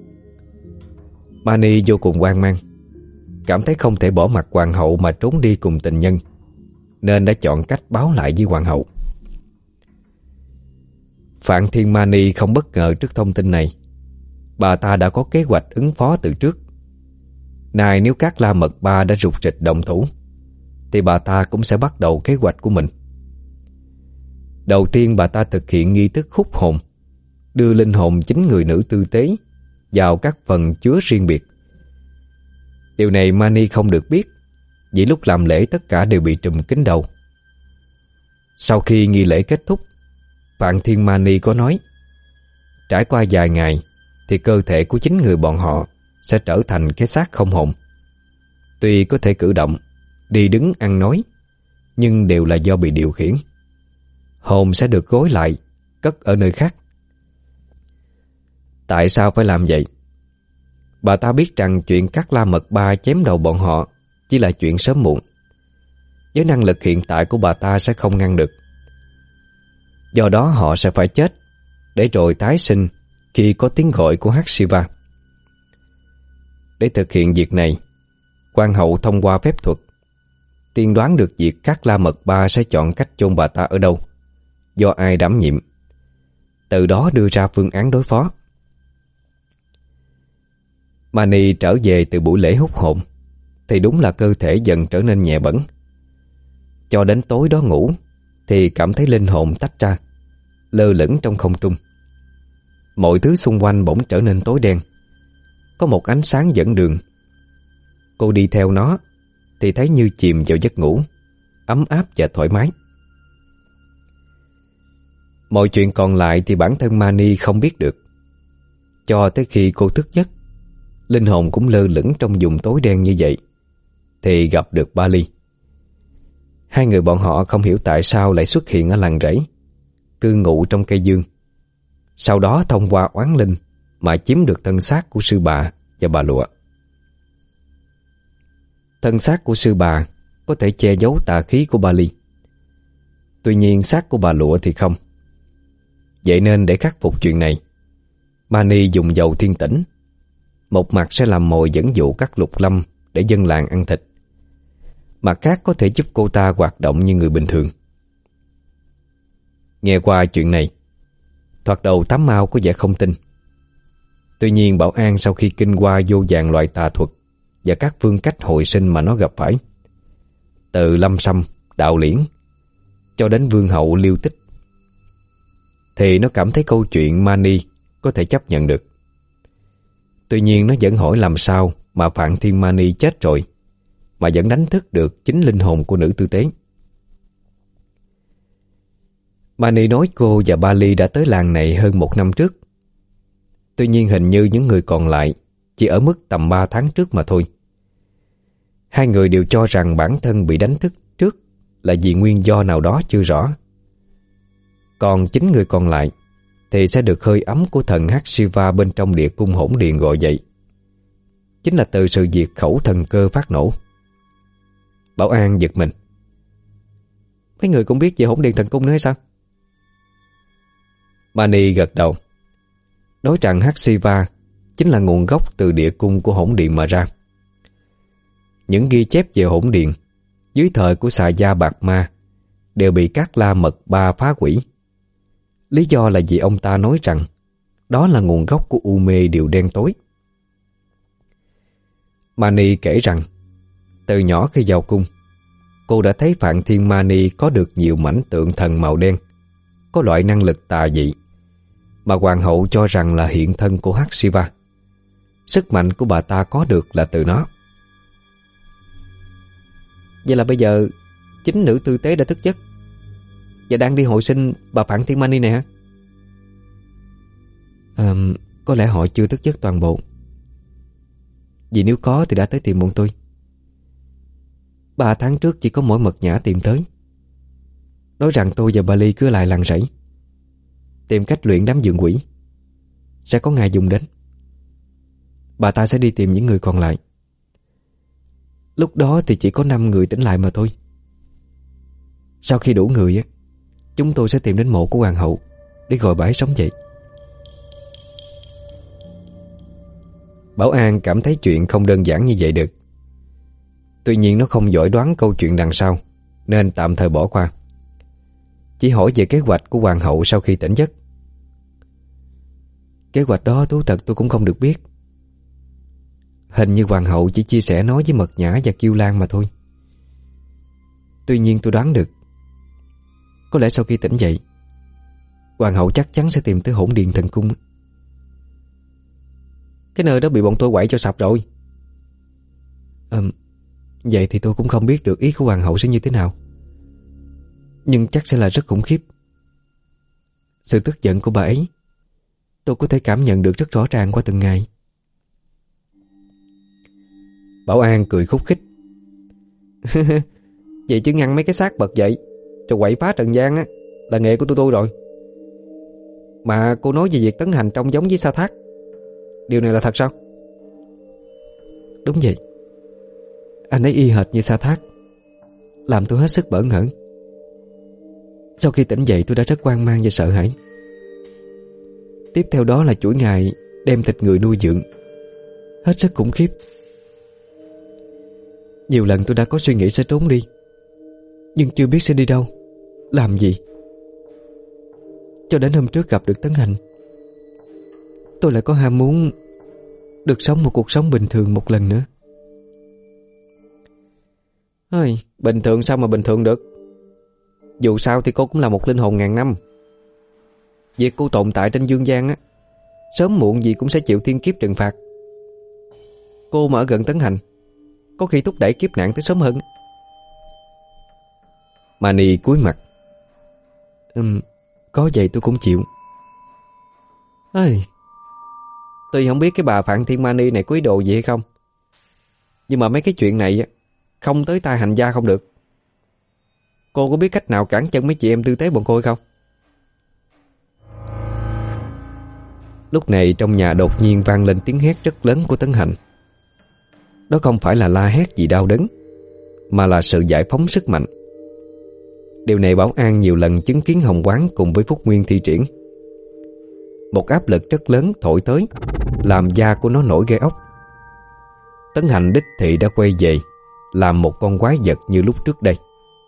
Mani vô cùng hoang mang, cảm thấy không thể bỏ mặc hoàng hậu mà trốn đi cùng tình nhân, nên đã chọn cách báo lại với hoàng hậu. Phạn Thiên Mani không bất ngờ trước thông tin này. Bà ta đã có kế hoạch ứng phó từ trước. Này, nếu các La Mật Ba đã rục rịch động thủ thì bà ta cũng sẽ bắt đầu kế hoạch của mình. Đầu tiên bà ta thực hiện nghi thức hút hồn, đưa linh hồn chính người nữ tư tế vào các phần chứa riêng biệt. Điều này Mani không được biết, vì lúc làm lễ tất cả đều bị trùm kín đầu. Sau khi nghi lễ kết thúc, Phạn Thiên Mani có nói trải qua vài ngày thì cơ thể của chính người bọn họ sẽ trở thành cái xác không hồn. Tuy có thể cử động, đi đứng, ăn nói, nhưng đều là do bị điều khiển. Hồn sẽ được gối lại, cất ở nơi khác. Tại sao phải làm vậy? Bà ta biết rằng chuyện các La Mật Ba chém đầu bọn họ chỉ là chuyện sớm muộn. Với năng lực hiện tại của bà ta sẽ không ngăn được. Do đó họ sẽ phải chết, để rồi tái sinh khi có tiếng gọi của Hắc Siva. Để thực hiện việc này, quan hậu thông qua phép thuật tiên đoán được việc các La Mật Ba sẽ chọn cách chôn bà ta ở đâu, do ai đảm nhiệm, từ đó đưa ra phương án đối phó. Mani trở về từ buổi lễ hút hồn thì đúng là cơ thể dần trở nên nhẹ bẫng. Cho đến tối đó ngủ thì cảm thấy linh hồn tách ra, lơ lửng trong không trung. Mọi thứ xung quanh bỗng trở nên tối đen. Có một ánh sáng dẫn đường. Cô đi theo nó thì thấy như chìm vào giấc ngủ, ấm áp và thoải mái. Mọi chuyện còn lại thì bản thân Mani không biết được. Cho tới khi cô thức giấc, linh hồn cũng lơ lửng trong vùng tối đen như vậy, thì gặp được Bali. Hai người bọn họ không hiểu tại sao lại xuất hiện ở làng rẫy, cư ngụ trong cây dương. Sau đó thông qua oán linh mà chiếm được thân xác của sư bà và bà lụa. Thân xác của sư bà có thể che giấu tà khí của Bali. Tuy nhiên xác của bà lụa thì không. Vậy nên để khắc phục chuyện này, Mani dùng dầu thiên tĩnh, một mặt sẽ làm mồi dẫn dụ các lục lâm để dân làng ăn thịt, mặt khác có thể giúp cô ta hoạt động như người bình thường. Nghe qua chuyện này, thoạt đầu Tám Mao có vẻ không tin. Tuy nhiên Bảo An sau khi kinh qua vô vàn loại tà thuật và các phương cách hồi sinh mà nó gặp phải, từ Lâm Sâm, Đạo Liễn cho đến Vương Hậu Liêu Tích, thì nó cảm thấy câu chuyện Mani có thể chấp nhận được. Tuy nhiên nó vẫn hỏi làm sao mà Phạn Thiên Mani chết rồi mà vẫn đánh thức được chính linh hồn của nữ tư tế. Mani nói cô và Bali đã tới làng này hơn một năm trước. Tuy nhiên hình như những người còn lại chỉ ở mức tầm ba tháng trước mà thôi. Hai người đều cho rằng bản thân bị đánh thức trước là vì nguyên do nào đó chưa rõ. Còn chính người còn lại thì sẽ được hơi ấm của thần Hắc Siva bên trong địa cung hỗn điện gọi dậy. Chính là từ sự diệt khẩu thần cơ phát nổ. Bảo An giật mình. Mấy người cũng biết về hỗn điện thần cung nữa hay sao? Mani gật đầu, nói rằng Hắc Siva chính là nguồn gốc từ địa cung của hỗn điện mà ra. Những ghi chép về hỗn điện dưới thời của Xà Gia Bạc Ma đều bị các La Mật Ba phá hủy. Lý do là vì ông ta nói rằng đó là nguồn gốc của u mê điều đen tối. Mani kể rằng từ nhỏ khi vào cung, cô đã thấy Phạn Thiên Mani có được nhiều mảnh tượng thần màu đen, có loại năng lực tà dị mà hoàng hậu cho rằng là hiện thân của Hắc Siva. Sức mạnh của bà ta có được là từ nó. Vậy là bây giờ chính nữ tư tế đã thức giấc và đang đi hồi sinh bà Phạn Thiên Mani này hả? À, có lẽ họ chưa thức giấc toàn bộ. Vì nếu có thì đã tới tìm bọn tôi. Ba tháng trước chỉ có mỗi Mật Nhã tìm tới, nói rằng tôi và Bali cứ lại làng rẫy tìm cách luyện đám dượng quỷ. Sẽ có ngày dùng đến. Bà ta sẽ đi tìm những người còn lại. Lúc đó thì chỉ có năm người tỉnh lại mà thôi. Sau khi đủ người á, chúng tôi sẽ tìm đến mộ của hoàng hậu để gọi bà ấy sống dậy. Bảo An cảm thấy chuyện không đơn giản như vậy được. Tuy nhiên nó không giỏi đoán câu chuyện đằng sau, nên tạm thời bỏ qua. Chỉ hỏi về kế hoạch của hoàng hậu sau khi tỉnh giấc. Kế hoạch đó thú thật tôi cũng không được biết. Hình như hoàng hậu chỉ chia sẻ nói với Mật Nhã và Kiêu Lan mà thôi. Tuy nhiên tôi đoán được, có lẽ sau khi tỉnh dậy, hoàng hậu chắc chắn sẽ tìm tới Hỗn Điện Thần Cung. Cái nơi đó bị bọn tôi quậy cho sập rồi. à, Vậy thì tôi cũng không biết được ý của hoàng hậu sẽ như thế nào, nhưng chắc sẽ là rất khủng khiếp. Sự tức giận của bà ấy tôi có thể cảm nhận được rất rõ ràng qua từng ngày. Bảo An cười khúc khích. Vậy chứ ngăn mấy cái xác bật dậy rồi quậy phá trần gian á là nghề của tôi tôi rồi. Mà cô nói về việc Tấn Hành trông giống với Sa Thác, điều này là thật sao? Đúng vậy, anh ấy y hệt như Sa Thác, làm tôi hết sức bỡ ngỡ. Sau khi tỉnh dậy tôi đã rất hoang mang và sợ hãi. Tiếp theo đó là chuỗi ngày đem thịt người nuôi dưỡng, hết sức khủng khiếp. Nhiều lần tôi đã có suy nghĩ sẽ trốn đi, nhưng chưa biết sẽ đi đâu, làm gì. Cho đến hôm trước gặp được Tấn Hành, tôi lại có ham muốn được sống một cuộc sống bình thường một lần nữa. Ôi, bình thường sao mà bình thường được? Dù sao thì cô cũng là một linh hồn ngàn năm. Việc cô tồn tại trên dương gian á, sớm muộn gì cũng sẽ chịu thiên kiếp trừng phạt. Cô mà ở gần Tấn Hành, có khi thúc đẩy kiếp nạn tới sớm hơn. Mani cúi mặt. Ừm, có vậy tôi cũng chịu. Ây, tuy không biết cái bà Phạn Thiên Mani này có ý đồ gì hay không, nhưng mà mấy cái chuyện này không tới tai hành gia không được. Cô có biết cách nào cản chân mấy chị em tư tế bọn cô hay không? Lúc này trong nhà đột nhiên vang lên tiếng hét rất lớn của Tấn Hành. Đó không phải là la hét gì đau đớn, mà là sự giải phóng sức mạnh. Điều này Bảo An nhiều lần chứng kiến Hồng Quán cùng với Phúc Nguyên thi triển. Một áp lực rất lớn thổi tới, làm da của nó nổi gai ốc. Tấn Hành đích thị đã quay về làm một con quái vật như lúc trước đây.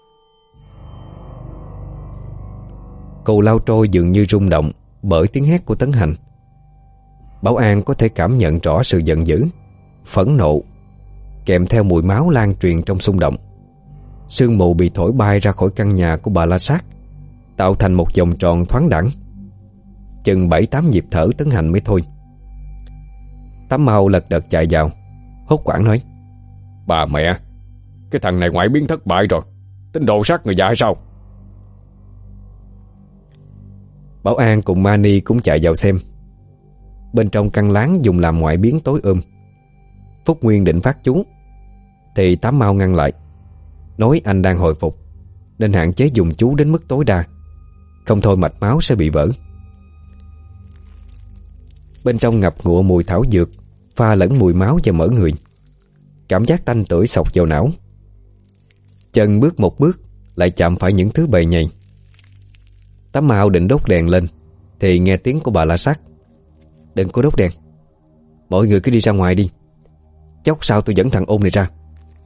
Cầu lao trôi dường như rung động bởi tiếng hét của Tấn Hành. Bảo An có thể cảm nhận rõ sự giận dữ, phẫn nộ, kèm theo mùi máu lan truyền trong xung động. Sương mù bị thổi bay ra khỏi căn nhà của bà La Sát, tạo thành một vòng tròn thoáng đãng. Chừng bảy tám nhịp thở Tấn Hành mới thôi. Tám Mau lật đật chạy vào, hốt hoảng nói: Bà mẹ, cái thằng này ngoại biến thất bại rồi, tính đồ sát người già hay sao? Bảo An cùng Mani cũng chạy vào xem. Bên trong căn láng dùng làm ngoại biến tối ôm. Phúc Nguyên định phát chú thì Tám Mau ngăn lại, nói anh đang hồi phục nên hạn chế dùng chú đến mức tối đa, không thôi mạch máu sẽ bị vỡ. Bên trong ngập ngụa mùi thảo dược pha lẫn mùi máu và mỡ người. Cảm giác tanh tưởi xộc vào não. Chân bước một bước lại chạm phải những thứ bầy nhầy. Tám Mau định đốt đèn lên thì nghe tiếng của bà La Sát: Đừng có đốt đèn, mọi người cứ đi ra ngoài đi, chốc sau tôi dẫn thằng ôn này ra.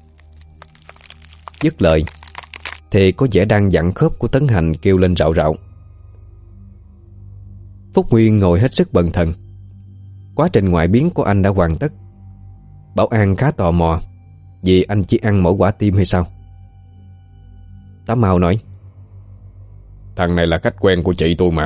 Dứt lời thì có vẻ đang dặn khớp của Tấn Hành kêu lên rạo rạo. Phúc Nguyên ngồi hết sức bần thần. Quá trình ngoại biến của anh đã hoàn tất. Bảo An khá tò mò vì anh chỉ ăn mỗi quả tim hay sao. Tám Mau nói: Thằng này là khách quen của chị tôi mà.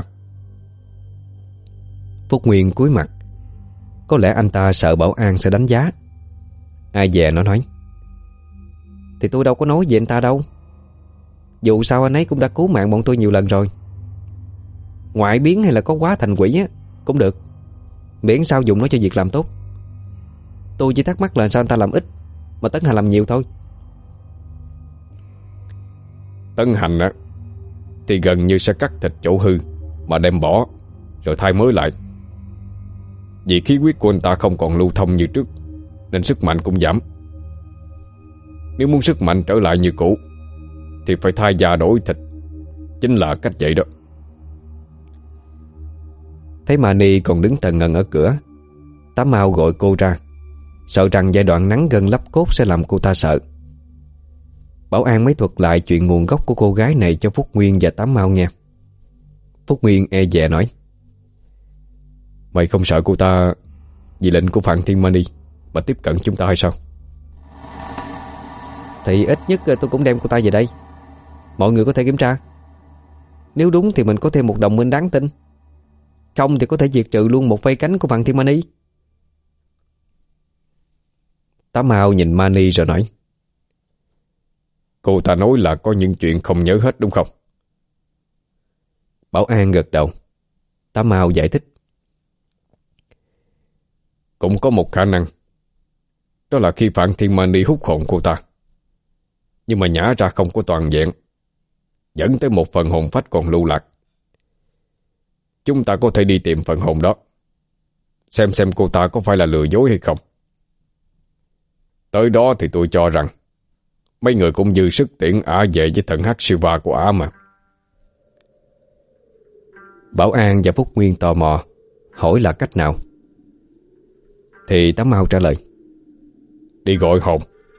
Phúc Nguyên cúi mặt. Có lẽ anh ta sợ Bảo An sẽ đánh giá. Ai dè nó nói: Thì tôi đâu có nói gì anh ta đâu. Dù sao anh ấy cũng đã cứu mạng bọn tôi nhiều lần rồi. Ngoại biến hay là có quá thành quỷ á cũng được, miễn sao dùng nó cho việc làm tốt. Tôi chỉ thắc mắc là sao anh ta làm ít mà Tấn Hành làm nhiều thôi. Tấn Hành á thì gần như sẽ cắt thịt chỗ hư mà đem bỏ rồi thay mới lại. Vì khí huyết của anh ta không còn lưu thông như trước nên sức mạnh cũng giảm. Nếu muốn sức mạnh trở lại như cũ thì phải thay da đổi thịt, chính là cách vậy đó. Thấy Mani còn đứng tần ngần ở cửa, Tám Mau gọi cô ra, sợ rằng giai đoạn nắng gân lấp cốt sẽ làm cô ta sợ. Bảo An mới thuật lại chuyện nguồn gốc của cô gái này cho Phúc Nguyên và Tám Mau nghe. Phúc Nguyên e dè nói: Mày không sợ cô ta vì lệnh của Phạn Thiên Mani mà tiếp cận chúng ta hay sao? Thì ít nhất tôi cũng đem cô ta về đây, mọi người có thể kiểm tra. Nếu đúng thì mình có thêm một đồng minh đáng tin, không thì có thể diệt trừ luôn một vây cánh của Phạn Thiên Mani. Tám Mao nhìn Mani rồi nói: Cô ta nói là có những chuyện không nhớ hết đúng không? Bảo An gật đầu. Tám Mao giải thích: Cũng có một khả năng, đó là khi Phạn Thiên Mani hút hồn cô ta, nhưng mà nhả ra không có toàn vẹn, dẫn tới một phần hồn phách còn lưu lạc. Chúng ta có thể đi tìm phần hồn đó, xem xem cô ta có phải là lừa dối hay không. Tới đó thì tôi cho rằng mấy người cũng dư sức tiễn ả về với thần hắc Siva của ả mà. Bảo An và Phúc Nguyên tò mò hỏi là cách nào. Thì Tám Mao trả lời: Đi gọi hồn.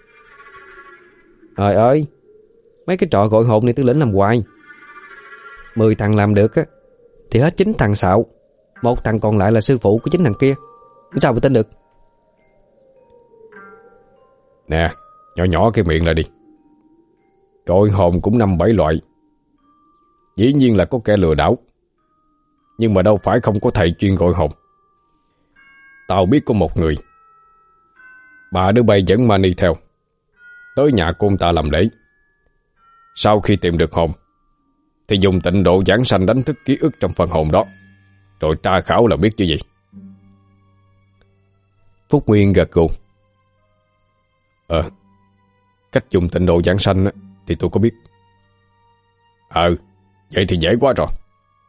Trời ơi, mấy cái trò gọi hồn này Tư lĩnh làm hoài. Mười thằng làm được á thì hết chín thằng xạo, một thằng còn lại là sư phụ của chín thằng kia, sao mà tin được. Nè, nhỏ nhỏ cái miệng lại đi. Gọi hồn cũng năm bảy loại. Dĩ nhiên là có kẻ lừa đảo, nhưng mà đâu phải không có thầy chuyên gọi hồn. Tao biết có một người, bà đứa bay dẫn Mani theo tới nhà cô ta làm lễ. Sau khi tìm được hồn thì dùng tịnh độ giảng sanh đánh thức ký ức trong phần hồn đó, rồi tra khảo là biết chứ gì. Phúc Nguyên gật gù: Ờ, cách dùng tịnh độ giảng sanh thì tôi có biết. Ờ, vậy thì dễ quá rồi.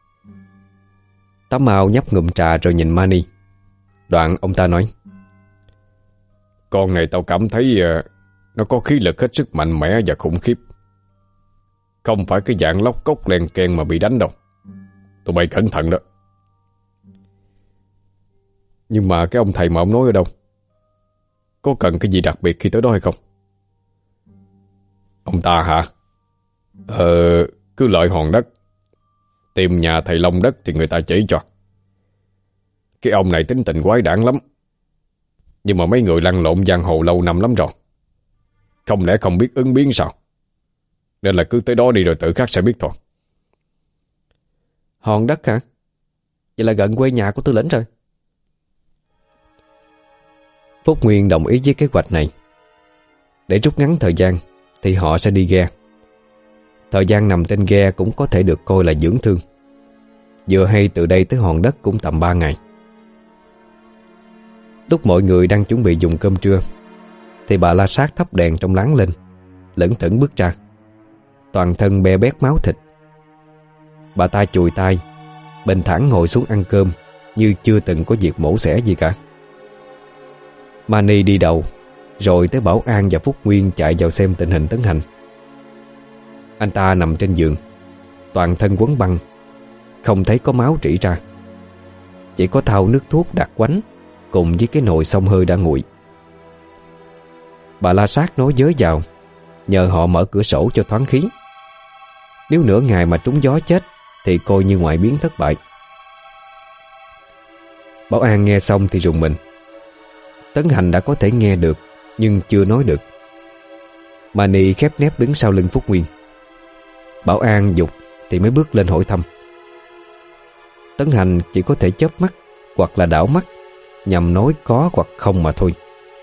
Tám Mao nhấp ngụm trà rồi nhìn Mani. Đoạn ông ta nói: Con này tao cảm thấy uh, nó có khí lực hết sức mạnh mẽ và khủng khiếp. Không phải cái dạng lóc cốc len ken mà bị đánh đâu. Tụi bay cẩn thận đó. Nhưng mà cái ông thầy mà ông nói ở đâu? Có cần cái gì đặc biệt khi tới đó hay không? Ông ta hả? Ờ, cứ lợi hòn đất, tìm nhà thầy Long Đất thì người ta chỉ cho. Cái ông này tính tình quái đản lắm, nhưng mà mấy người lăn lộn giang hồ lâu năm lắm rồi, không lẽ không biết ứng biến sao? Nên là cứ tới đó đi rồi tự khắc sẽ biết thôi. Hòn Đất hả? Vậy là gần quê nhà của Tư lĩnh rồi. Phúc Nguyên đồng ý với kế hoạch này. Để rút ngắn thời gian thì họ sẽ đi ghe. Thời gian nằm trên ghe cũng có thể được coi là dưỡng thương. Vừa hay từ đây tới Hòn Đất cũng tầm ba ngày. Lúc mọi người đang chuẩn bị dùng cơm trưa thì bà La Sát thắp đèn trong láng lên, lững thững bước ra, toàn thân be bét máu thịt. Bà ta chùi tay, bình thản ngồi xuống ăn cơm như chưa từng có việc mổ xẻ gì cả. Mani đi đầu, rồi tới Bảo An và Phúc Nguyên chạy vào xem tình hình Tấn Hành. Anh ta nằm trên giường, toàn thân quấn băng, không thấy có máu rỉ ra, chỉ có thau nước thuốc đặc quánh cùng với cái nồi xông hơi đã nguội. Bà La Sát nói với vào, nhờ họ mở cửa sổ cho thoáng khí. Nếu nửa ngày mà trúng gió chết thì coi như ngoại biến thất bại. Bảo An nghe xong thì rùng mình. Tấn Hành đã có thể nghe được nhưng chưa nói được. Mani khép nép đứng sau lưng Phúc Nguyên. Bảo An dục thì mới bước lên hỏi thăm. Tấn Hành chỉ có thể chớp mắt hoặc là đảo mắt, nhằm nói có hoặc không mà thôi.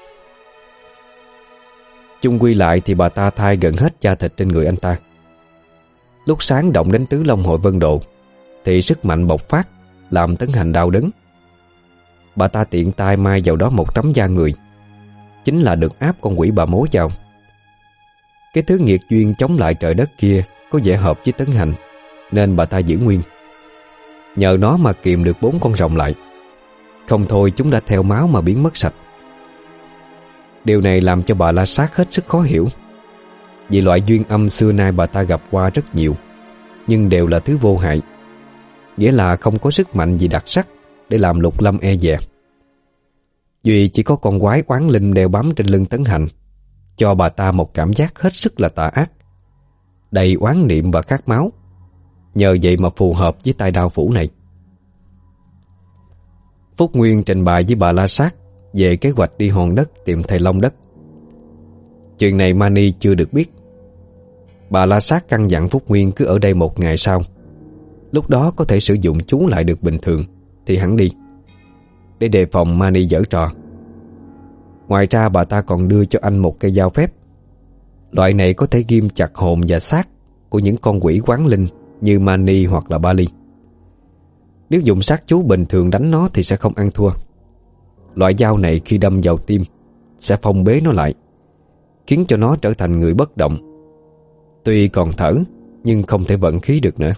Chung quy lại thì bà ta thay gần hết da thịt trên người anh ta. Lúc sáng động đến tứ long hội vân độ thì sức mạnh bộc phát làm Tấn Hành đau đớn. Bà ta tiện tay mai vào đó một tấm da người, chính là được áp con quỷ bà mối vào. Cái thứ nghiệt duyên chống lại trời đất kia có vẻ hợp với Tấn Hành, nên bà ta giữ nguyên. Nhờ nó mà kìm được bốn con rồng lại. Không thôi chúng đã theo máu mà biến mất sạch. Điều này làm cho bà La Sát hết sức khó hiểu. Vì loại duyên âm xưa nay bà ta gặp qua rất nhiều, nhưng đều là thứ vô hại, nghĩa là không có sức mạnh gì đặc sắc để làm Lục Lâm e dè. Duy chỉ có con quái oán linh đeo bám trên lưng Tấn Hành cho bà ta một cảm giác hết sức là tà ác, đầy oán niệm và khát máu. Nhờ vậy mà phù hợp với tay đao phủ này. Phúc Nguyên trình bày với bà La Sát về kế hoạch đi hòn đất tìm thầy Long Đất. Chuyện này Mani chưa được biết. Bà La Sát căn dặn Phúc Nguyên cứ ở đây một ngày sau, lúc đó có thể sử dụng chú lại được bình thường thì hắn đi, để đề phòng Mani giở trò. Ngoài ra bà ta còn đưa cho anh một cây dao phép. Loại này có thể ghim chặt hồn và xác của những con quỷ quán linh như Mani hoặc là Bali. Nếu dùng sát chú bình thường đánh nó thì sẽ không ăn thua. Loại dao này khi đâm vào tim sẽ phong bế nó lại, khiến cho nó trở thành người bất động. Tuy còn thở nhưng không thể vận khí được nữa.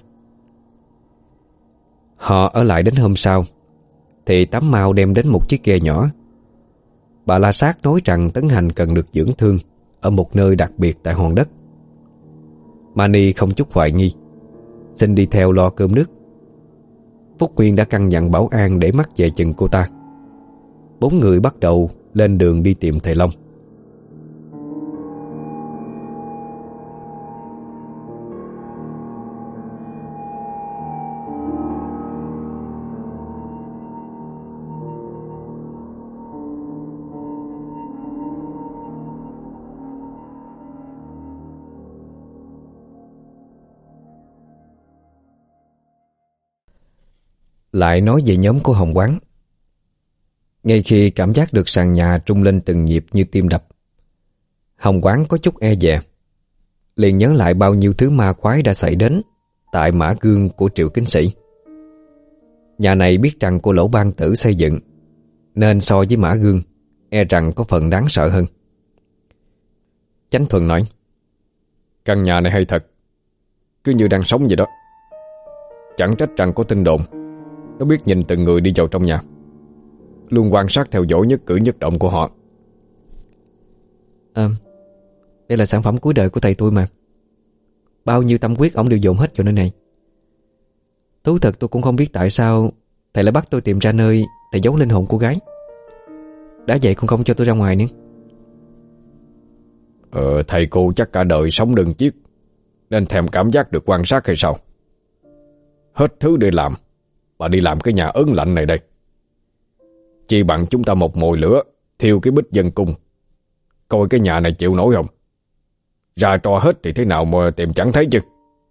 Họ ở lại đến hôm sau thì Tám Mao đem đến một chiếc ghe nhỏ. Bà La Sát nói rằng Tấn Hành cần được dưỡng thương ở một nơi đặc biệt tại hòn đất. Mani không chút hoài nghi, xin đi theo lo cơm nước. Phúc Nguyên đã căn dặn bảo an để mắt về chừng cô ta. Bốn người bắt đầu lên đường đi tìm thầy Long. Lại nói về nhóm của Hồng Quán. Ngay khi cảm giác được sàn nhà trung lên từng nhịp như tim đập, Hồng Quán có chút e dè, liền nhớ lại bao nhiêu thứ ma quái đã xảy đến tại mã gương của Triệu Kính Sĩ. Nhà này biết rằng cô Lỗ Ban Tử xây dựng, nên so với mã gương e rằng có phần đáng sợ hơn. Chánh Thuần nói: Căn nhà này hay thật, cứ như đang sống vậy đó. Chẳng trách rằng có tin đồn nó biết nhìn từng người đi vào trong nhà, luôn quan sát theo dõi nhất cử nhất động của họ. À, đây là sản phẩm cuối đời của thầy tôi mà. Bao nhiêu tâm huyết ổng đều dồn hết vào nơi này. Thú thật tôi cũng không biết tại sao thầy lại bắt tôi tìm ra nơi thầy giấu linh hồn cô gái. Đã vậy cũng không cho tôi ra ngoài nữa. Ờ, thầy cô chắc cả đời sống đơn chiếc, nên thèm cảm giác được quan sát hay sao? Hết thứ để làm mà đi làm cái nhà ớn lạnh này đây. Chỉ bằng chúng ta một mồi lửa thiêu cái bích dân cung, coi cái nhà này chịu nổi không? Ra trò hết thì thế nào mà tìm chẳng thấy chứ.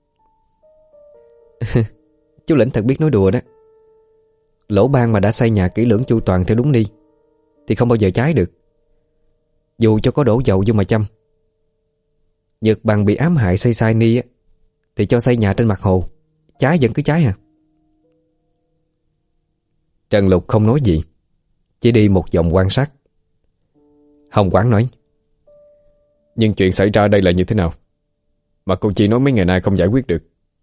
Chú Lĩnh thật biết nói đùa đó. Lỗ Ban mà đã xây nhà kỹ lưỡng chu toàn theo đúng đi thì không bao giờ cháy được. Dù cho có đổ dầu vô mà chăm. Nhược Bằng bị ám hại xây sai ni á, thì cho xây nhà trên mặt hồ, cháy vẫn cứ cháy à. Trần Lục không nói gì, chỉ đi một vòng quan sát. Hồng Quán nói: Nhưng chuyện xảy ra đây là như thế nào mà cô Chi nói mấy ngày nay không giải quyết được?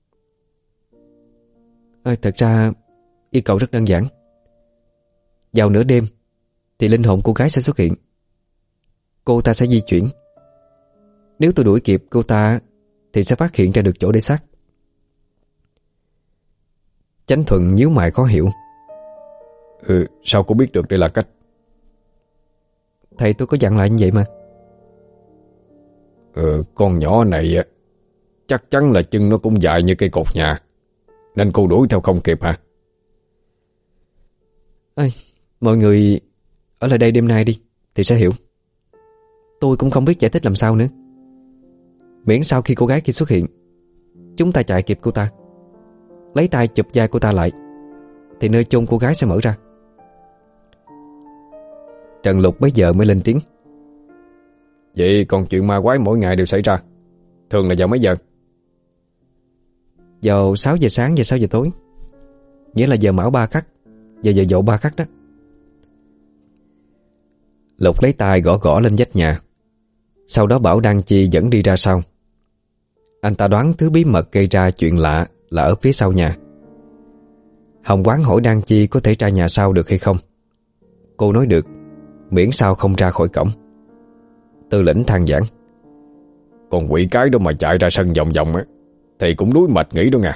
À, thật ra yêu cầu rất đơn giản. Vào nửa đêm thì linh hồn cô gái sẽ xuất hiện. Cô ta sẽ di chuyển. Nếu tôi đuổi kịp cô ta thì sẽ phát hiện ra được chỗ để xác. Chánh Thuần nhíu mày khó hiểu. Ừ, sao cô biết được đây là cách? Thầy tôi có dặn lại như vậy mà. Ừ, con nhỏ này chắc chắn là chân nó cũng dài như cây cột nhà, nên cô đuổi theo không kịp hả? Ê, mọi người ở lại đây đêm nay đi thì sẽ hiểu. Tôi cũng không biết giải thích làm sao nữa. Miễn sau khi cô gái kia xuất hiện, chúng ta chạy kịp cô ta, lấy tay chụp vai cô ta lại, thì nơi chôn cô gái sẽ mở ra. Trần Lục bấy giờ mới lên tiếng: Vậy còn chuyện ma quái mỗi ngày đều xảy ra, thường là vào mấy giờ? Vào sáu giờ sáng và sáu giờ tối, nghĩa là giờ mão ba khắc và giờ dậu ba khắc đó. Lục lấy tay gõ gõ lên vách nhà, sau đó bảo Đan Chi dẫn đi ra sau. Anh ta đoán thứ bí mật gây ra chuyện lạ là ở phía sau nhà. Hồng Quán hỏi Đan Chi có thể ra nhà sau được hay không. Cô nói được, miễn sao không ra khỏi cổng. Tư Lĩnh than vãn: Còn quỷ cái đó mà chạy ra sân vòng vòng á thì cũng đuối mệt nghĩ đó nha.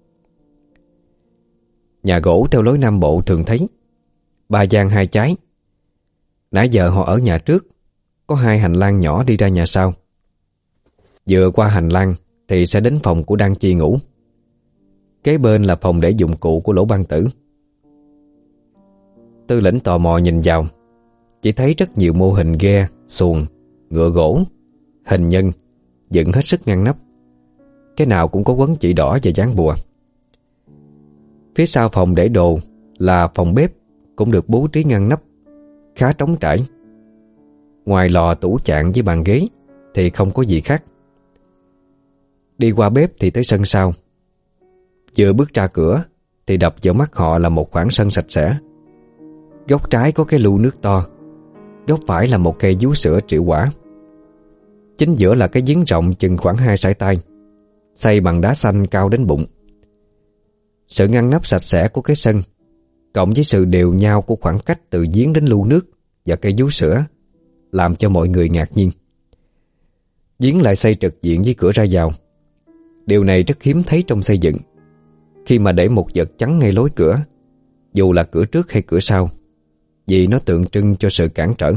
Nhà gỗ theo lối Nam Bộ thường thấy, ba gian hai trái. Nãy giờ họ ở nhà trước, có hai hành lang nhỏ đi ra nhà sau. Vừa qua hành lang thì sẽ đến phòng của Đan Chi ngủ. Kế bên là phòng để dụng cụ của Lỗ Ban Tử. Tư lĩnh tò mò nhìn vào, chỉ thấy rất nhiều mô hình ghe, xuồng, ngựa gỗ, hình nhân dựng hết sức ngăn nắp. Cái nào cũng có quấn chỉ đỏ và dán bùa. Phía sau phòng để đồ là phòng bếp, cũng được bố trí ngăn nắp, khá trống trải. Ngoài lò, tủ chạn với bàn ghế thì không có gì khác. Đi qua bếp thì tới sân sau. Vừa bước ra cửa thì đập vào mắt họ là một khoảng sân sạch sẽ. Góc trái có cái lu nước to, góc phải là một cây vú sữa triệu quả. Chính giữa là cái giếng rộng chừng khoảng hai sải tay, xây bằng đá xanh cao đến bụng. Sự ngăn nắp sạch sẽ của cái sân cộng với sự đều nhau của khoảng cách từ giếng đến lu nước và cây vú sữa làm cho mọi người ngạc nhiên. Giếng lại xây trực diện với cửa ra vào. Điều này rất hiếm thấy trong xây dựng, khi mà để một vật chắn ngay lối cửa, dù là cửa trước hay cửa sau, vì nó tượng trưng cho sự cản trở.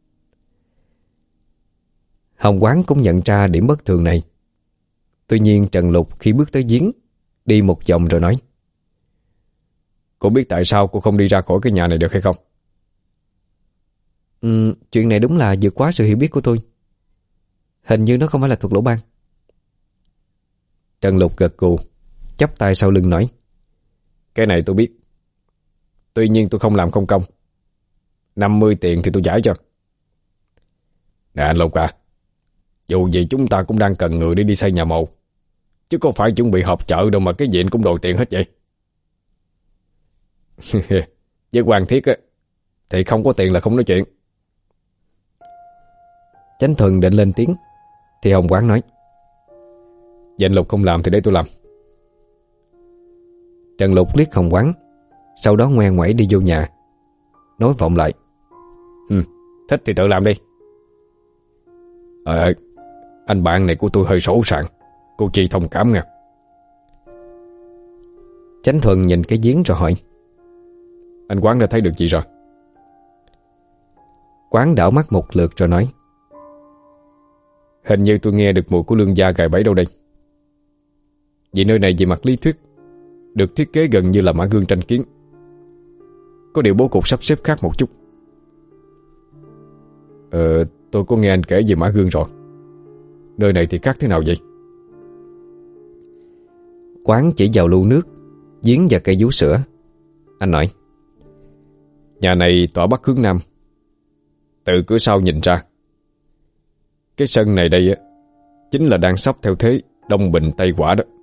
Hồng Quán cũng nhận ra điểm bất thường này. Tuy nhiên Trần Lục khi bước tới giếng, đi một vòng rồi nói: Cô biết tại sao cô không đi ra khỏi cái nhà này được hay không? Ừ, chuyện này đúng là vượt quá sự hiểu biết của tôi. Hình như nó không phải là thuật lỗ ban. Trần Lục gật gù, chắp tay sau lưng nói: Cái này tôi biết. Tuy nhiên tôi không làm không công. năm mươi tiền thì tôi giải cho. Nè anh Lục à, dù gì chúng ta cũng đang cần người để đi xây nhà mộ, chứ có phải chuẩn bị họp chợ đâu mà cái gì anh cũng đòi tiền hết vậy. Với Hoàng Thiết á thì không có tiền là không nói chuyện. Chánh Thuần định lên tiếng thì Hồng Quán nói: Vậy anh Lục không làm thì để tôi làm. Trần Lục liếc Hồng Quán, sau đó ngoe ngoẩy đi vô nhà, nói vọng lại: Ừ, thích thì tự làm đi. Ờ, anh bạn này của tôi hơi sổ sàng, cô Chi thông cảm nha. Chánh Thuần nhìn cái giếng rồi hỏi: Anh Quán đã thấy được gì rồi? Quán đảo mắt một lượt rồi nói: Hình như tôi nghe được mùi của lương gia gài bẫy đâu đây. Vì nơi này về mặt lý thuyết được thiết kế gần như là mã gương tranh kiến. Có điều bố cục sắp xếp khác một chút. Ờ, tôi có nghe anh kể về mã gương rồi. Nơi này thì khác thế nào vậy? Quán chỉ vào lu nước, giếng và cây vú sữa. Anh nói: Nhà này tọa bắc hướng nam. Từ cửa sau nhìn ra, cái sân này đây á chính là đang sắp theo thế Đông Bình Tây Quả đó.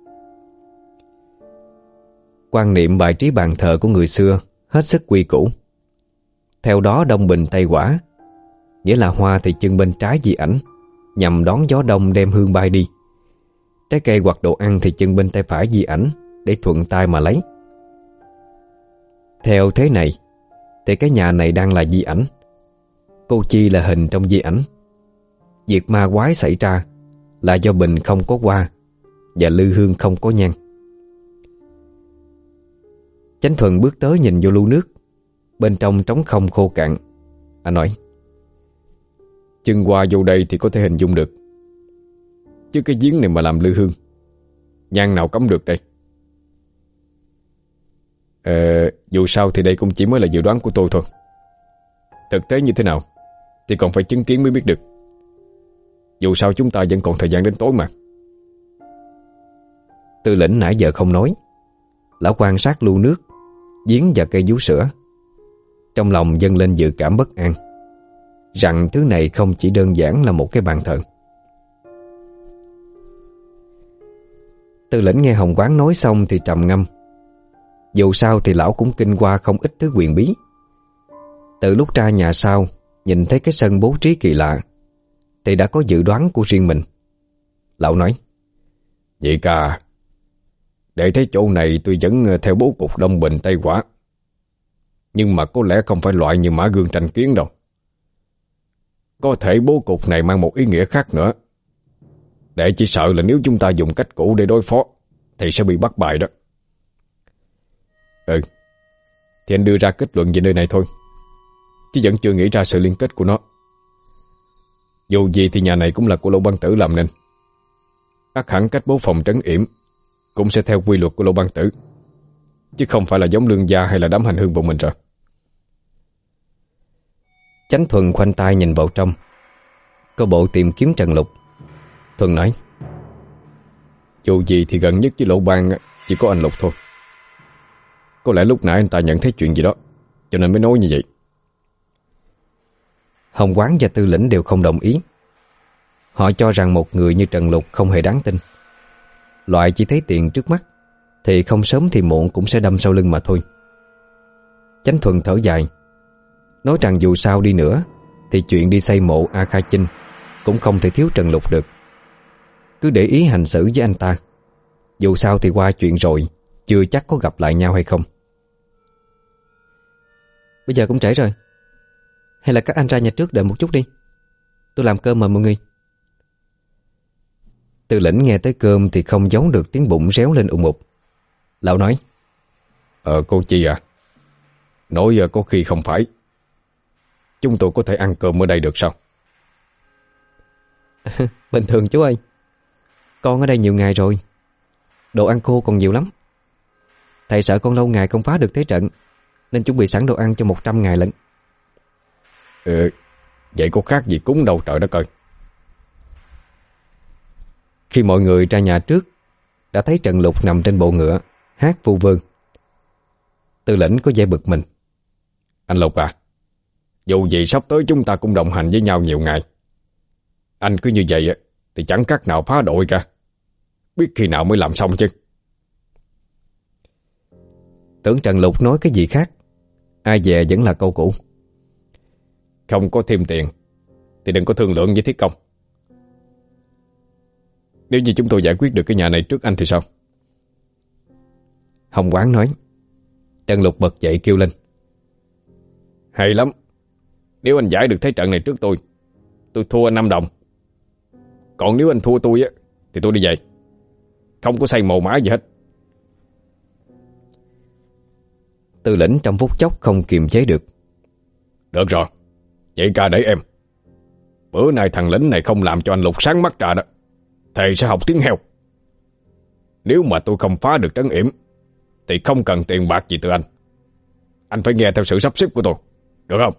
Quan niệm bài trí bàn thờ của người xưa hết sức quy củ. Theo đó Đông Bình Tây Quả nghĩa là hoa thì chưng bên trái di ảnh, nhằm đón gió đông đem hương bay đi. Trái cây hoặc đồ ăn thì chưng bên tay phải di ảnh, để thuận tay mà lấy. Theo thế này thì cái nhà này đang là di ảnh, cô Chi là hình trong di ảnh. Việc ma quái xảy ra là do bình không có hoa và lư hương không có nhang. Chánh Thuần bước tới nhìn vô lu nước, bên trong trống không khô cạn. Anh nói: Chân qua vô đây thì có thể hình dung được, chứ cái giếng này mà làm lư hương, nhang nào cấm được đây. Ờ, dù sao thì đây cũng chỉ mới là dự đoán của tôi thôi. Thực tế như thế nào thì còn phải chứng kiến mới biết được. Dù sao chúng ta vẫn còn thời gian đến tối mà. Tư lĩnh nãy giờ không nói. Lão quan sát lu nước, giếng và cây vú sữa. Trong lòng dâng lên dự cảm bất an, rằng thứ này không chỉ đơn giản là một cái bàn thờ. Tư lĩnh nghe Hồng Quán nói xong thì trầm ngâm. Dù sao thì lão cũng kinh qua không ít thứ huyền bí. Từ lúc ra nhà sau, nhìn thấy cái sân bố trí kỳ lạ, thì đã có dự đoán của riêng mình. Lão nói: Vậy ca, để thấy chỗ này tôi vẫn theo bố cục Đông Bình Tây Quả, nhưng mà có lẽ không phải loại như mã gương tranh kiến đâu. Có thể bố cục này mang một ý nghĩa khác nữa. Để chỉ sợ là nếu chúng ta dùng cách cũ để đối phó thì sẽ bị bắt bài đó. Ừ, thì anh đưa ra kết luận về nơi này thôi, chứ vẫn chưa nghĩ ra sự liên kết của nó. Dù gì thì nhà này cũng là của Lô Băng Tử làm nên, ắt hẳn cách bố phòng trấn yểm cũng sẽ theo quy luật của Lô Băng Tử, chứ không phải là giống lương gia hay là đám hành hương bọn mình rồi. Chánh Thuần khoanh tay nhìn vào trong, có bộ tìm kiếm Trần Lục. Thuần nói: Dù gì thì gần nhất với Lỗ Ban chỉ có anh Lục thôi. Có lẽ lúc nãy anh ta nhận thấy chuyện gì đó, cho nên mới nói như vậy. Hồng Quán và Tư Lĩnh đều không đồng ý. Họ cho rằng một người như Trần Lục không hề đáng tin. Loại chỉ thấy tiền trước mắt thì không sớm thì muộn cũng sẽ đâm sau lưng mà thôi. Chánh Thuần thở dài, nói rằng dù sao đi nữa thì chuyện đi xây mộ A Kha Chinh cũng không thể thiếu Trần Lục được. Cứ để ý hành xử với anh ta. Dù sao thì qua chuyện rồi, chưa chắc có gặp lại nhau hay không. Bây giờ cũng trễ rồi, hay là các anh ra nhà trước đợi một chút đi, tôi làm cơm mời mọi người. Tư Lĩnh nghe tới cơm thì không giấu được tiếng bụng réo lên ùng ục. Lão nói: Ờ cô Chi à, nói giờ có khi không phải. Chúng tôi có thể ăn cơm ở đây được sao? Bình thường chú ơi, con ở đây nhiều ngày rồi, đồ ăn khô còn nhiều lắm. Thầy sợ con lâu ngày không phá được thế trận, nên chuẩn bị sẵn đồ ăn cho một trăm ngày lận. Ừ, vậy có khác gì cúng đâu trời đất ơi. Khi mọi người ra nhà trước, đã thấy Trần Lục nằm trên bộ ngựa hát vu vơ. Tư Lĩnh có vẻ bực mình: Anh Lục à, dù gì sắp tới chúng ta cũng đồng hành với nhau nhiều ngày. Anh cứ như vậy thì chẳng cách nào phá đội cả. Biết khi nào mới làm xong chứ. Tưởng Trần Lục nói cái gì khác, ai dè vẫn là câu cũ: Không có thêm tiền thì đừng có thương lượng với Thiết Công. Nếu như chúng tôi giải quyết được cái nhà này trước anh thì sao? Hồng Quán nói. Trần Lục bật dậy kêu lên: Hay lắm. Nếu anh giải được thế trận này trước tôi, tôi thua anh năm đồng. Còn nếu anh thua tôi á, thì tôi đi về, không có xây mồ mã gì hết. Tư Lĩnh trong phút chốc không kiềm chế được: Được rồi, vậy ca để em. Bữa nay thằng lính này không làm cho anh Lục sáng mắt ra đó, thầy sẽ học tiếng heo. Nếu mà tôi không phá được trấn yểm thì không cần tiền bạc gì từ anh. Anh phải nghe theo sự sắp xếp của tôi, được không?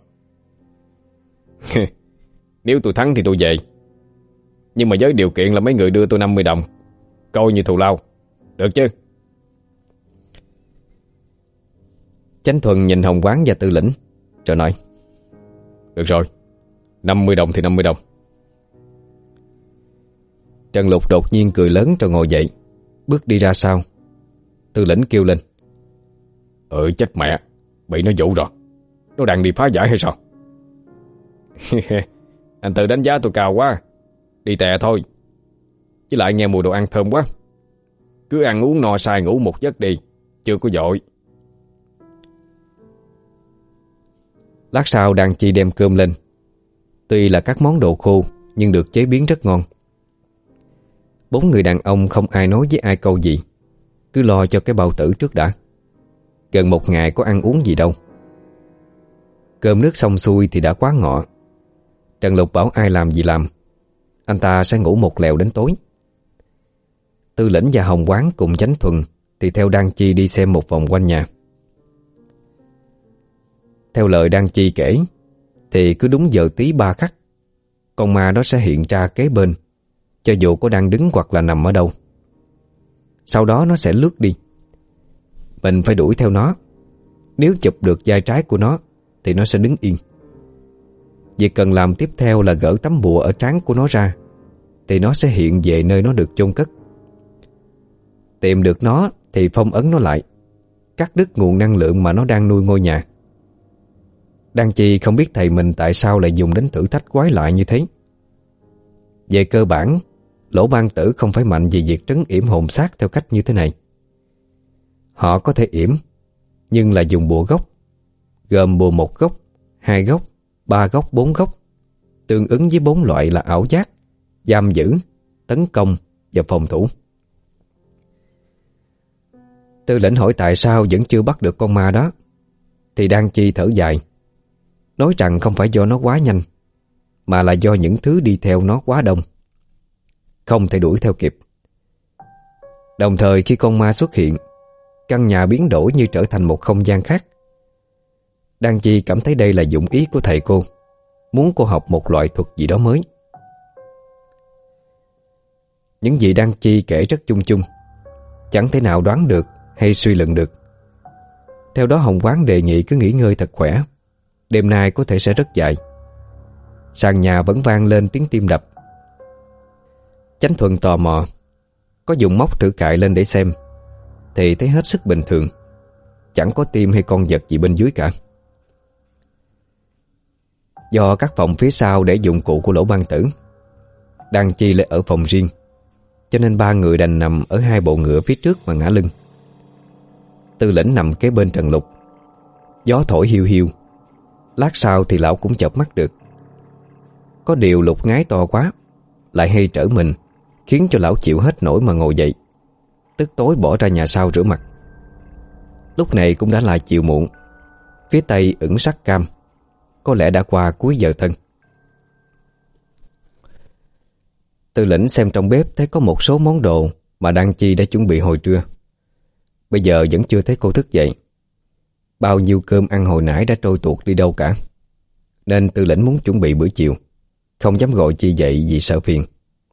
Nếu tôi thắng thì tôi về, nhưng mà với điều kiện là mấy người đưa tôi năm mươi đồng, coi như thù lao, được chứ? Chánh Thuần nhìn Hồng Quán và Tư Lĩnh rồi nói: Được rồi, năm mươi đồng thì năm mươi đồng. Trần Lục đột nhiên cười lớn rồi ngồi dậy, bước đi ra sau. Tư Lĩnh kêu lên: Ừ chết mẹ, bị nó dụ rồi. Nó đang đi phá giải hay sao? Anh tự đánh giá tôi cao quá, đi tè thôi. Với lại nghe mùi đồ ăn thơm quá. Cứ ăn uống no say ngủ một giấc đi, chưa có vội. Lát sau Đan Chi đem cơm lên. Tuy là các món đồ khô nhưng được chế biến rất ngon. Bốn người đàn ông không ai nói với ai câu gì, cứ lo cho cái bao tử trước đã. Gần một ngày có ăn uống gì đâu. Cơm nước xong xuôi thì đã quá ngọ. Trần Lục bảo ai làm gì làm, anh ta sẽ ngủ một lèo đến tối. Tư Lĩnh và Hồng Quán cùng Chánh Thuần thì theo Đan Chi đi xem một vòng quanh nhà. Theo lời Đan Chi kể thì cứ đúng giờ tí ba khắc, con ma đó sẽ hiện ra kế bên, cho dù có đang đứng hoặc là nằm ở đâu. Sau đó nó sẽ lướt đi. Mình phải đuổi theo nó. Nếu chụp được vai trái của nó thì nó sẽ đứng yên. Việc cần làm tiếp theo là gỡ tấm bùa ở trán của nó ra, thì nó sẽ hiện về nơi nó được chôn cất. Tìm được nó thì phong ấn nó lại, cắt đứt nguồn năng lượng mà nó đang nuôi ngôi nhà. Đan Chi không biết thầy mình tại sao lại dùng đến thử thách quái lạ như thế. Về cơ bản, Lỗ Ban Tử không phải mạnh về việc trấn yểm hồn xác theo cách như thế này. Họ có thể yểm, nhưng là dùng bùa gốc, gồm bùa một gốc, hai gốc, ba gốc, bốn gốc, tương ứng với bốn loại là ảo giác, giam giữ, tấn công và phòng thủ. Tư Lĩnh hỏi tại sao vẫn chưa bắt được con ma đó, thì Đan Chi thở dài, nói rằng không phải do nó quá nhanh, mà là do những thứ đi theo nó quá đông, không thể đuổi theo kịp. Đồng thời khi con ma xuất hiện, căn nhà biến đổi như trở thành một không gian khác. Đan Chi cảm thấy đây là dụng ý của thầy cô, muốn cô học một loại thuật gì đó mới. Những gì Đăng Chi kể rất chung chung, chẳng thể nào đoán được hay suy luận được. Theo đó Hồng Quán đề nghị cứ nghỉ ngơi thật khỏe, đêm nay có thể sẽ rất dài. Sàn nhà vẫn vang lên tiếng tim đập. Chánh Thuận tò mò, có dùng móc thử cại lên để xem, thì thấy hết sức bình thường, chẳng có tim hay con vật gì bên dưới cả. Do các phòng phía sau để dụng cụ của Lỗ Ban Tử, Đăng Chi lại ở phòng riêng, cho nên ba người đành nằm ở hai bộ ngựa phía trước mà ngả lưng. Tư Lĩnh nằm kế bên Trần Lục. Gió thổi hiu hiu. Lát sau thì lão cũng chợp mắt được. Có điều Lục ngái to quá, lại hay trở mình, khiến cho lão chịu hết nổi mà ngồi dậy, tức tối bỏ ra nhà sau rửa mặt. Lúc này cũng đã là chiều muộn. Phía tây ửng sắc cam, có lẽ đã qua cuối giờ thân. Tư Lĩnh xem trong bếp thấy có một số món đồ mà Đăng Chi đã chuẩn bị hồi trưa. Bây giờ vẫn chưa thấy cô thức dậy. Bao nhiêu cơm ăn hồi nãy đã trôi tuột đi đâu cả, nên Tư Lĩnh muốn chuẩn bị bữa chiều, không dám gọi Chi dậy vì sợ phiền.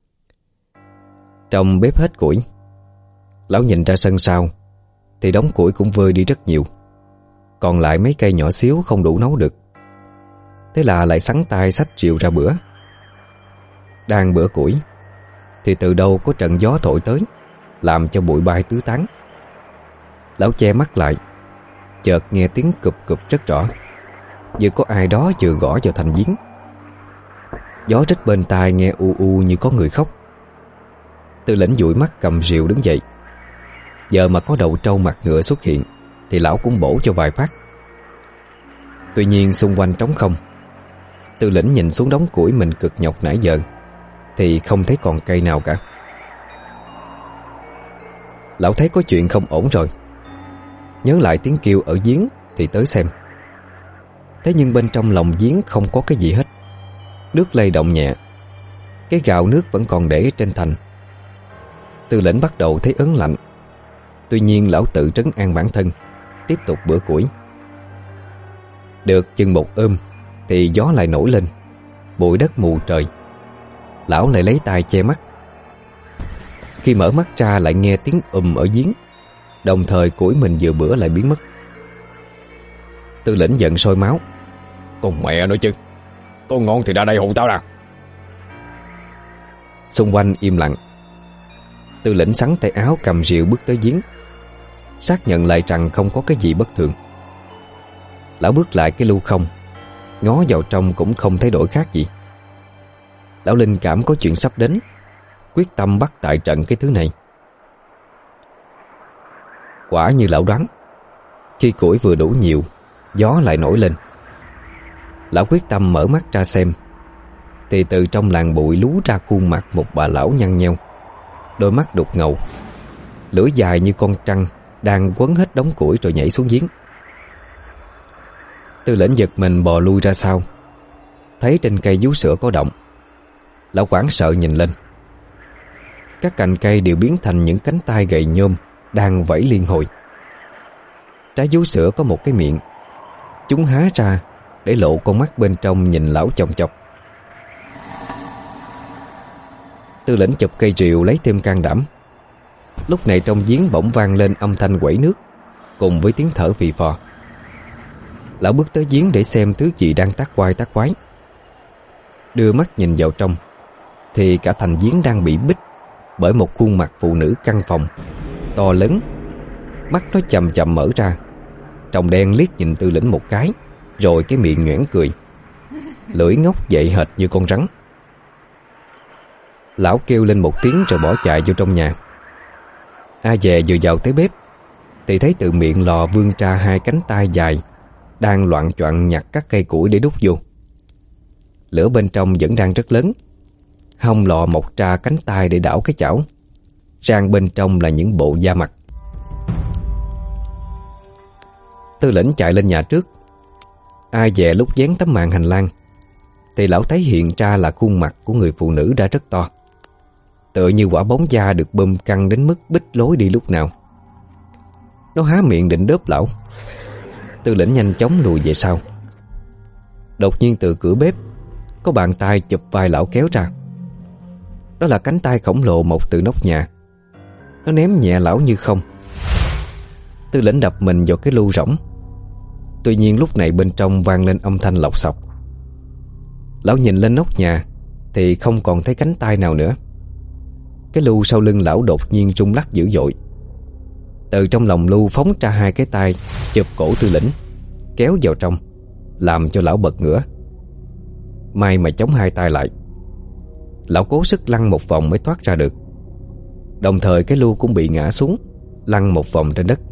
Trong bếp hết củi. Lão nhìn ra sân sau thì đống củi cũng vơi đi rất nhiều, còn lại mấy cây nhỏ xíu không đủ nấu được. Thế là lại sắn tay xách rìu ra bữa. Đang bữa củi thì từ đâu có trận gió thổi tới, làm cho bụi bay tứ tán. Lão che mắt lại, chợt nghe tiếng cụp cụp rất rõ, như có ai đó vừa gõ vào thành giếng. Gió rít bên tai nghe u u như có người khóc. Tư Lĩnh dụi mắt cầm rìu đứng dậy. Giờ mà có đầu trâu mặt ngựa xuất hiện thì lão cũng bổ cho vài phát. Tuy nhiên xung quanh trống không. Tư Lĩnh nhìn xuống đống củi mình cực nhọc nãy giờ thì không thấy còn cây nào cả. Lão thấy có chuyện không ổn rồi, nhớ lại tiếng kêu ở giếng thì tới xem. Thế nhưng bên trong lòng giếng không có cái gì hết. Nước lay động nhẹ, cái gạo nước vẫn còn để trên thành. Tư Lĩnh bắt đầu thấy ớn lạnh. Tuy nhiên lão tự trấn an bản thân, tiếp tục bữa củi. Được chừng một ôm thì gió lại nổi lên, bụi đất mù trời. Lão lại lấy tay che mắt. Khi mở mắt ra lại nghe tiếng ùm ở giếng, đồng thời củi mình vừa bữa lại biến mất. Tư Lĩnh giận sôi máu. Con mẹ nói chứ, con ngon thì ra đây hù tao nè. Xung quanh im lặng. Tư Lĩnh sắn tay áo cầm rìu bước tới giếng, xác nhận lại rằng không có cái gì bất thường. Lão bước lại cái lu không, ngó vào trong cũng không thấy đổi khác gì. Lão linh cảm có chuyện sắp đến, quyết tâm bắt tại trận cái thứ này. Quả như lão đoán, khi củi vừa đủ nhiều, gió lại nổi lên. Lão quyết tâm mở mắt ra xem, thì từ trong làn bụi lú ra khuôn mặt một bà lão nhăn nheo, đôi mắt đục ngầu, lưỡi dài như con trăng đang quấn hết đống củi rồi nhảy xuống giếng. Tư Lĩnh giật mình bò lui ra sau, thấy trên cây vú sữa có động. Lão hoảng sợ nhìn lên. Các cành cây đều biến thành những cánh tay gầy nhôm đang vẫy liên hồi. Trái vú sữa có một cái miệng, chúng há ra để lộ con mắt bên trong nhìn lão chòng chọc. Tư Lĩnh chụp cây rìu lấy thêm can đảm. Lúc này trong giếng bỗng vang lên âm thanh quẩy nước cùng với tiếng thở phì phò. Lão bước tới giếng để xem thứ gì đang tác quai tác quái. Đưa mắt nhìn vào trong thì cả thành giếng đang bị bít bởi một khuôn mặt phụ nữ căng phòng, to lớn. Mắt nó chầm chậm mở ra, tròng đen liếc nhìn Tư Lĩnh một cái, rồi cái miệng nhoẻn cười, lưỡi ngóc dậy hệt như con rắn. Lão kêu lên một tiếng rồi bỏ chạy vô trong nhà. A Dè vừa vào tới bếp thì thấy từ miệng lò vươn ra hai cánh tay dài đang loạng choạng nhặt các cây củi để đút vô. Lửa bên trong vẫn đang rất lớn. Hông lò mọc ra cánh tay để đảo cái chảo, rang bên trong là những bộ da mặt. Tư Lĩnh chạy lên nhà trước. A Dè lúc dán tấm màn hành lang thì lão thấy hiện ra là khuôn mặt của người phụ nữ đã rất to, tựa như quả bóng da được bơm căng đến mức bít lối đi lúc nào. Nó há miệng định đớp lão. Tư Lĩnh nhanh chóng lùi về sau. Đột nhiên từ cửa bếp có bàn tay chụp vai lão kéo ra. Đó là cánh tay khổng lồ mọc từ nóc nhà. Nó ném nhẹ lão như không. Tư Lĩnh đập mình vào cái lu rỗng. Tuy nhiên lúc này bên trong vang lên âm thanh lọc xọc. Lão nhìn lên nóc nhà thì không còn thấy cánh tay nào nữa. Cái lu sau lưng lão đột nhiên rung lắc dữ dội. Từ trong lòng lu phóng ra hai cái tay chụp cổ Tư Lĩnh, kéo vào trong, làm cho lão bật ngửa. May mà chống hai tay lại. Lão cố sức lăn một vòng mới thoát ra được. Đồng thời cái lu cũng bị ngã xuống, lăn một vòng trên đất.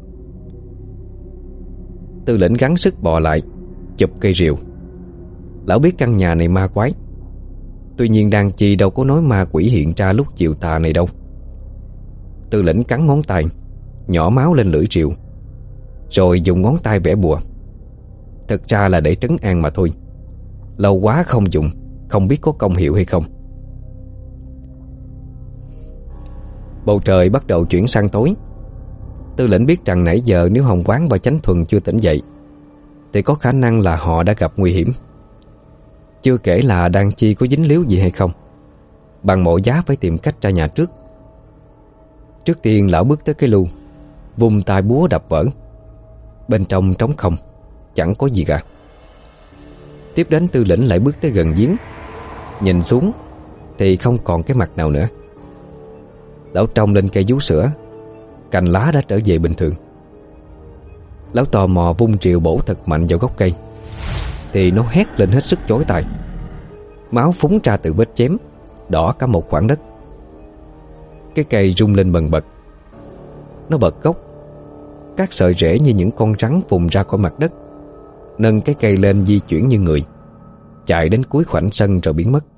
Tư Lĩnh gắng sức bò lại, chụp cây rìu. Lão biết căn nhà này ma quái. Tuy nhiên Đan Chi đâu có nói ma quỷ hiện ra lúc chiều tà này đâu. Tư Lĩnh cắn ngón tay, nhỏ máu lên lưỡi rìu, rồi dùng ngón tay vẽ bùa. Thực ra là để trấn an mà thôi. Lâu quá không dùng, không biết có công hiệu hay không. Bầu trời bắt đầu chuyển sang tối. Tư Lĩnh biết rằng nãy giờ nếu Hồng Quán và Chánh Thuần chưa tỉnh dậy thì có khả năng là họ đã gặp nguy hiểm. Chưa kể là Đan Chi có dính líu gì hay không. Bằng mọi giá phải tìm cách ra nhà trước. Trước tiên lão bước tới cái lu, vung tay búa đập vỡ. Bên trong trống không, chẳng có gì cả. Tiếp đến Tư Lĩnh lại bước tới gần giếng. Nhìn xuống thì không còn cái mặt nào nữa. Lão trông lên cây vú sữa, cành lá đã trở về bình thường. Lão tò mò vung rìu bổ thật mạnh vào gốc cây thì nó hét lên hết sức chói tai. Máu phúng ra từ vết chém, đỏ cả một khoảng đất. Cái cây rung lên bần bật. Nó bật gốc. Các sợi rễ như những con rắn phùng ra khỏi mặt đất, nâng cái cây lên di chuyển như người, chạy đến cuối khoảnh sân rồi biến mất.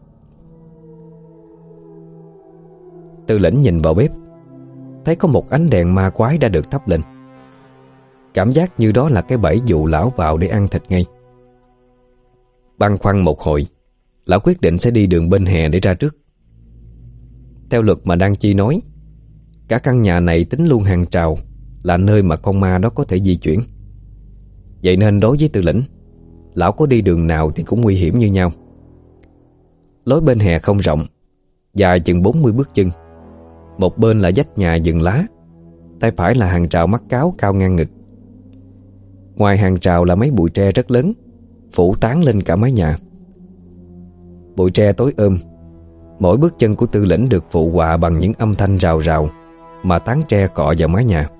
Tư Lĩnh nhìn vào bếp, thấy có một ánh đèn ma quái đã được thắp lên. Cảm giác như đó là cái bẫy dụ lão vào để ăn thịt ngay. Băn khoăn một hồi, lão quyết định sẽ đi đường bên hè để ra trước. Theo luật mà Đan Chi nói, cả căn nhà này tính luôn hàng rào là nơi mà con ma đó có thể di chuyển. Vậy nên đối với Tư Lĩnh, lão có đi đường nào thì cũng nguy hiểm như nhau. Lối bên hè không rộng, dài chừng bốn mươi bước chân. Một bên là vách nhà vườn lá, tay phải là hàng rào mắc cáo cao ngang ngực. Ngoài hàng rào là mấy bụi tre rất lớn, phủ tán lên cả mái nhà. Bụi tre tối ôm. Mỗi bước chân của Tư Lĩnh được phụ họa bằng những âm thanh rào rào mà tán tre cọ vào mái nhà.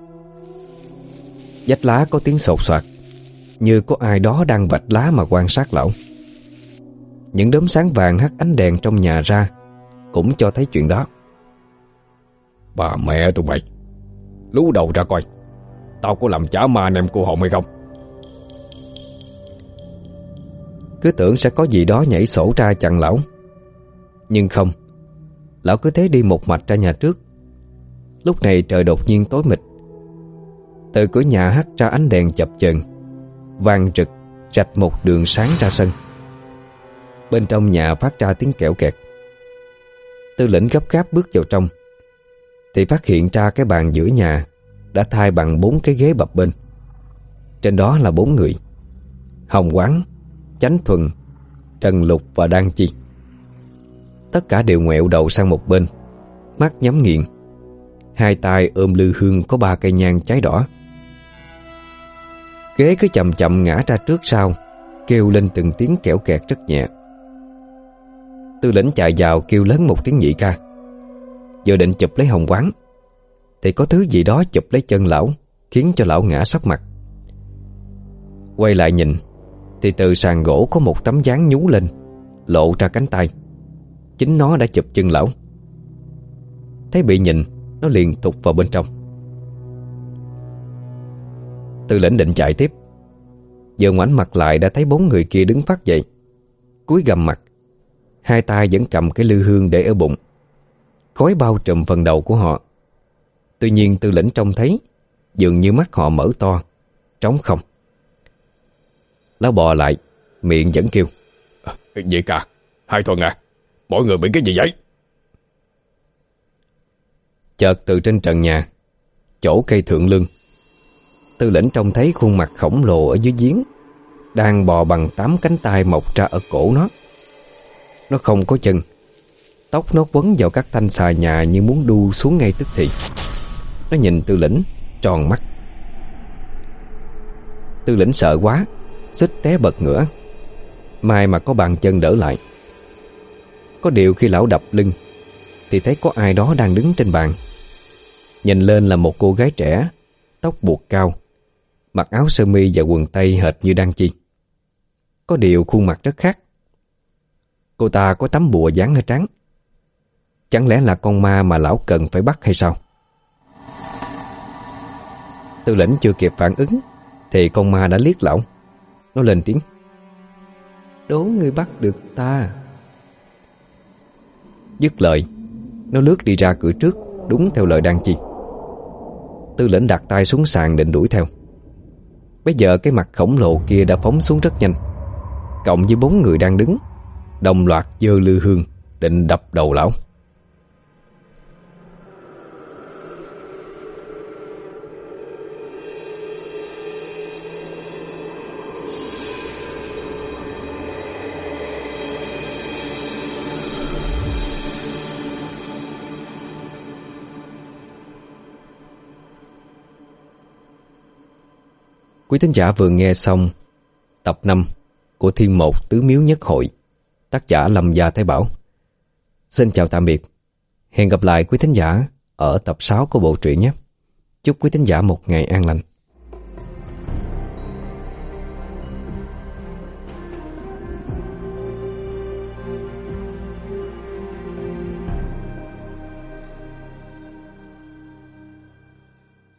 Vách lá có tiếng sột soạt, như có ai đó đang vạch lá mà quan sát lão. Những đốm sáng vàng hắt ánh đèn trong nhà ra cũng cho thấy chuyện đó. Bà mẹ tụi mày, lú đầu ra coi, tao có làm chả ma anh em cô hồn hay không? Cứ tưởng sẽ có gì đó nhảy sổ ra chặn lão. Nhưng không. Lão cứ thế đi một mạch ra nhà trước. Lúc này trời đột nhiên tối mịt. Từ cửa nhà hắt ra ánh đèn chập chờn, vàng rực rạch một đường sáng ra sân. Bên trong nhà phát ra tiếng kẽo kẹt. Tư Lĩnh gấp gáp bước vào trong thì phát hiện ra cái bàn giữa nhà đã thay bằng bốn cái ghế bập bênh. Trên đó là bốn người: Hồng Quán, Chánh Thuần, Trần Lục và Đan Chi. Tất cả đều ngoẹo đầu sang một bên, mắt nhắm nghiền, hai tay ôm lư hương có ba cây nhang cháy đỏ. Ghế cứ chậm chậm ngã ra trước sau, kêu lên từng tiếng kẽo kẹt rất nhẹ. Tư Lĩnh chạy vào kêu lớn một tiếng nhị ca. Vừa định chụp lấy Hồng Quán thì có thứ gì đó chụp lấy chân lão, khiến cho lão ngã sấp mặt. Quay lại nhìn thì từ sàn gỗ có một tấm dáng nhú lên, lộ ra cánh tay. Chính nó đã chụp chân lão. Thấy bị nhìn, nó liền thụt vào bên trong. Tư Lĩnh định chạy tiếp, vừa ngoảnh mặt lại đã thấy bốn người kia đứng phát dậy, cúi gằm mặt, hai tay vẫn cầm cái lư hương để ở bụng. Khói bao trùm phần đầu của họ. Tuy nhiên Tư Lĩnh trông thấy dường như mắt họ mở to, trống không. Lão bò lại, miệng vẫn kêu: à, Vậy cả, Hai Thuần à, mọi người bị cái gì vậy? Chợt từ trên trần nhà, chỗ cây thượng lương, Tư Lĩnh trông thấy khuôn mặt khổng lồ ở dưới giếng đang bò bằng tám cánh tay mọc ra ở cổ nó. Nó không có chân. Tóc nó quấn vào các thanh xà nhà như muốn đu xuống ngay tức thì. Nó nhìn Tư Lĩnh tròn mắt. Tư Lĩnh sợ quá, suýt té bật ngửa. May mà có bàn chân đỡ lại. Có điều khi lão đập lưng thì thấy có ai đó đang đứng trên bàn. Nhìn lên là một cô gái trẻ, tóc buộc cao, mặc áo sơ mi và quần tây hệt như Đan Chi. Có điều khuôn mặt rất khác. Cô ta có tấm bùa dán ở trán. Chẳng lẽ là con ma mà lão cần phải bắt hay sao? Tư Lĩnh chưa kịp phản ứng thì con ma đã liếc lão. Nó lên tiếng: "Đố ngươi bắt được ta." Dứt lời, nó lướt đi ra cửa trước, đúng theo lời Đan Chi. Tư Lĩnh đặt tay xuống sàn định đuổi theo. Bây giờ cái mặt khổng lồ kia đã phóng xuống rất nhanh, cộng với bốn người đang đứng, đồng loạt giơ lư hương định đập đầu lão. Quý thính giả vừa nghe xong tập năm của Thiên Một Tứ Miếu Nhất Hội, tác giả Lâm Gia Thái Bảo. Xin chào tạm biệt. Hẹn gặp lại quý thính giả ở tập sáu của bộ truyện nhé. Chúc quý thính giả một ngày an lành.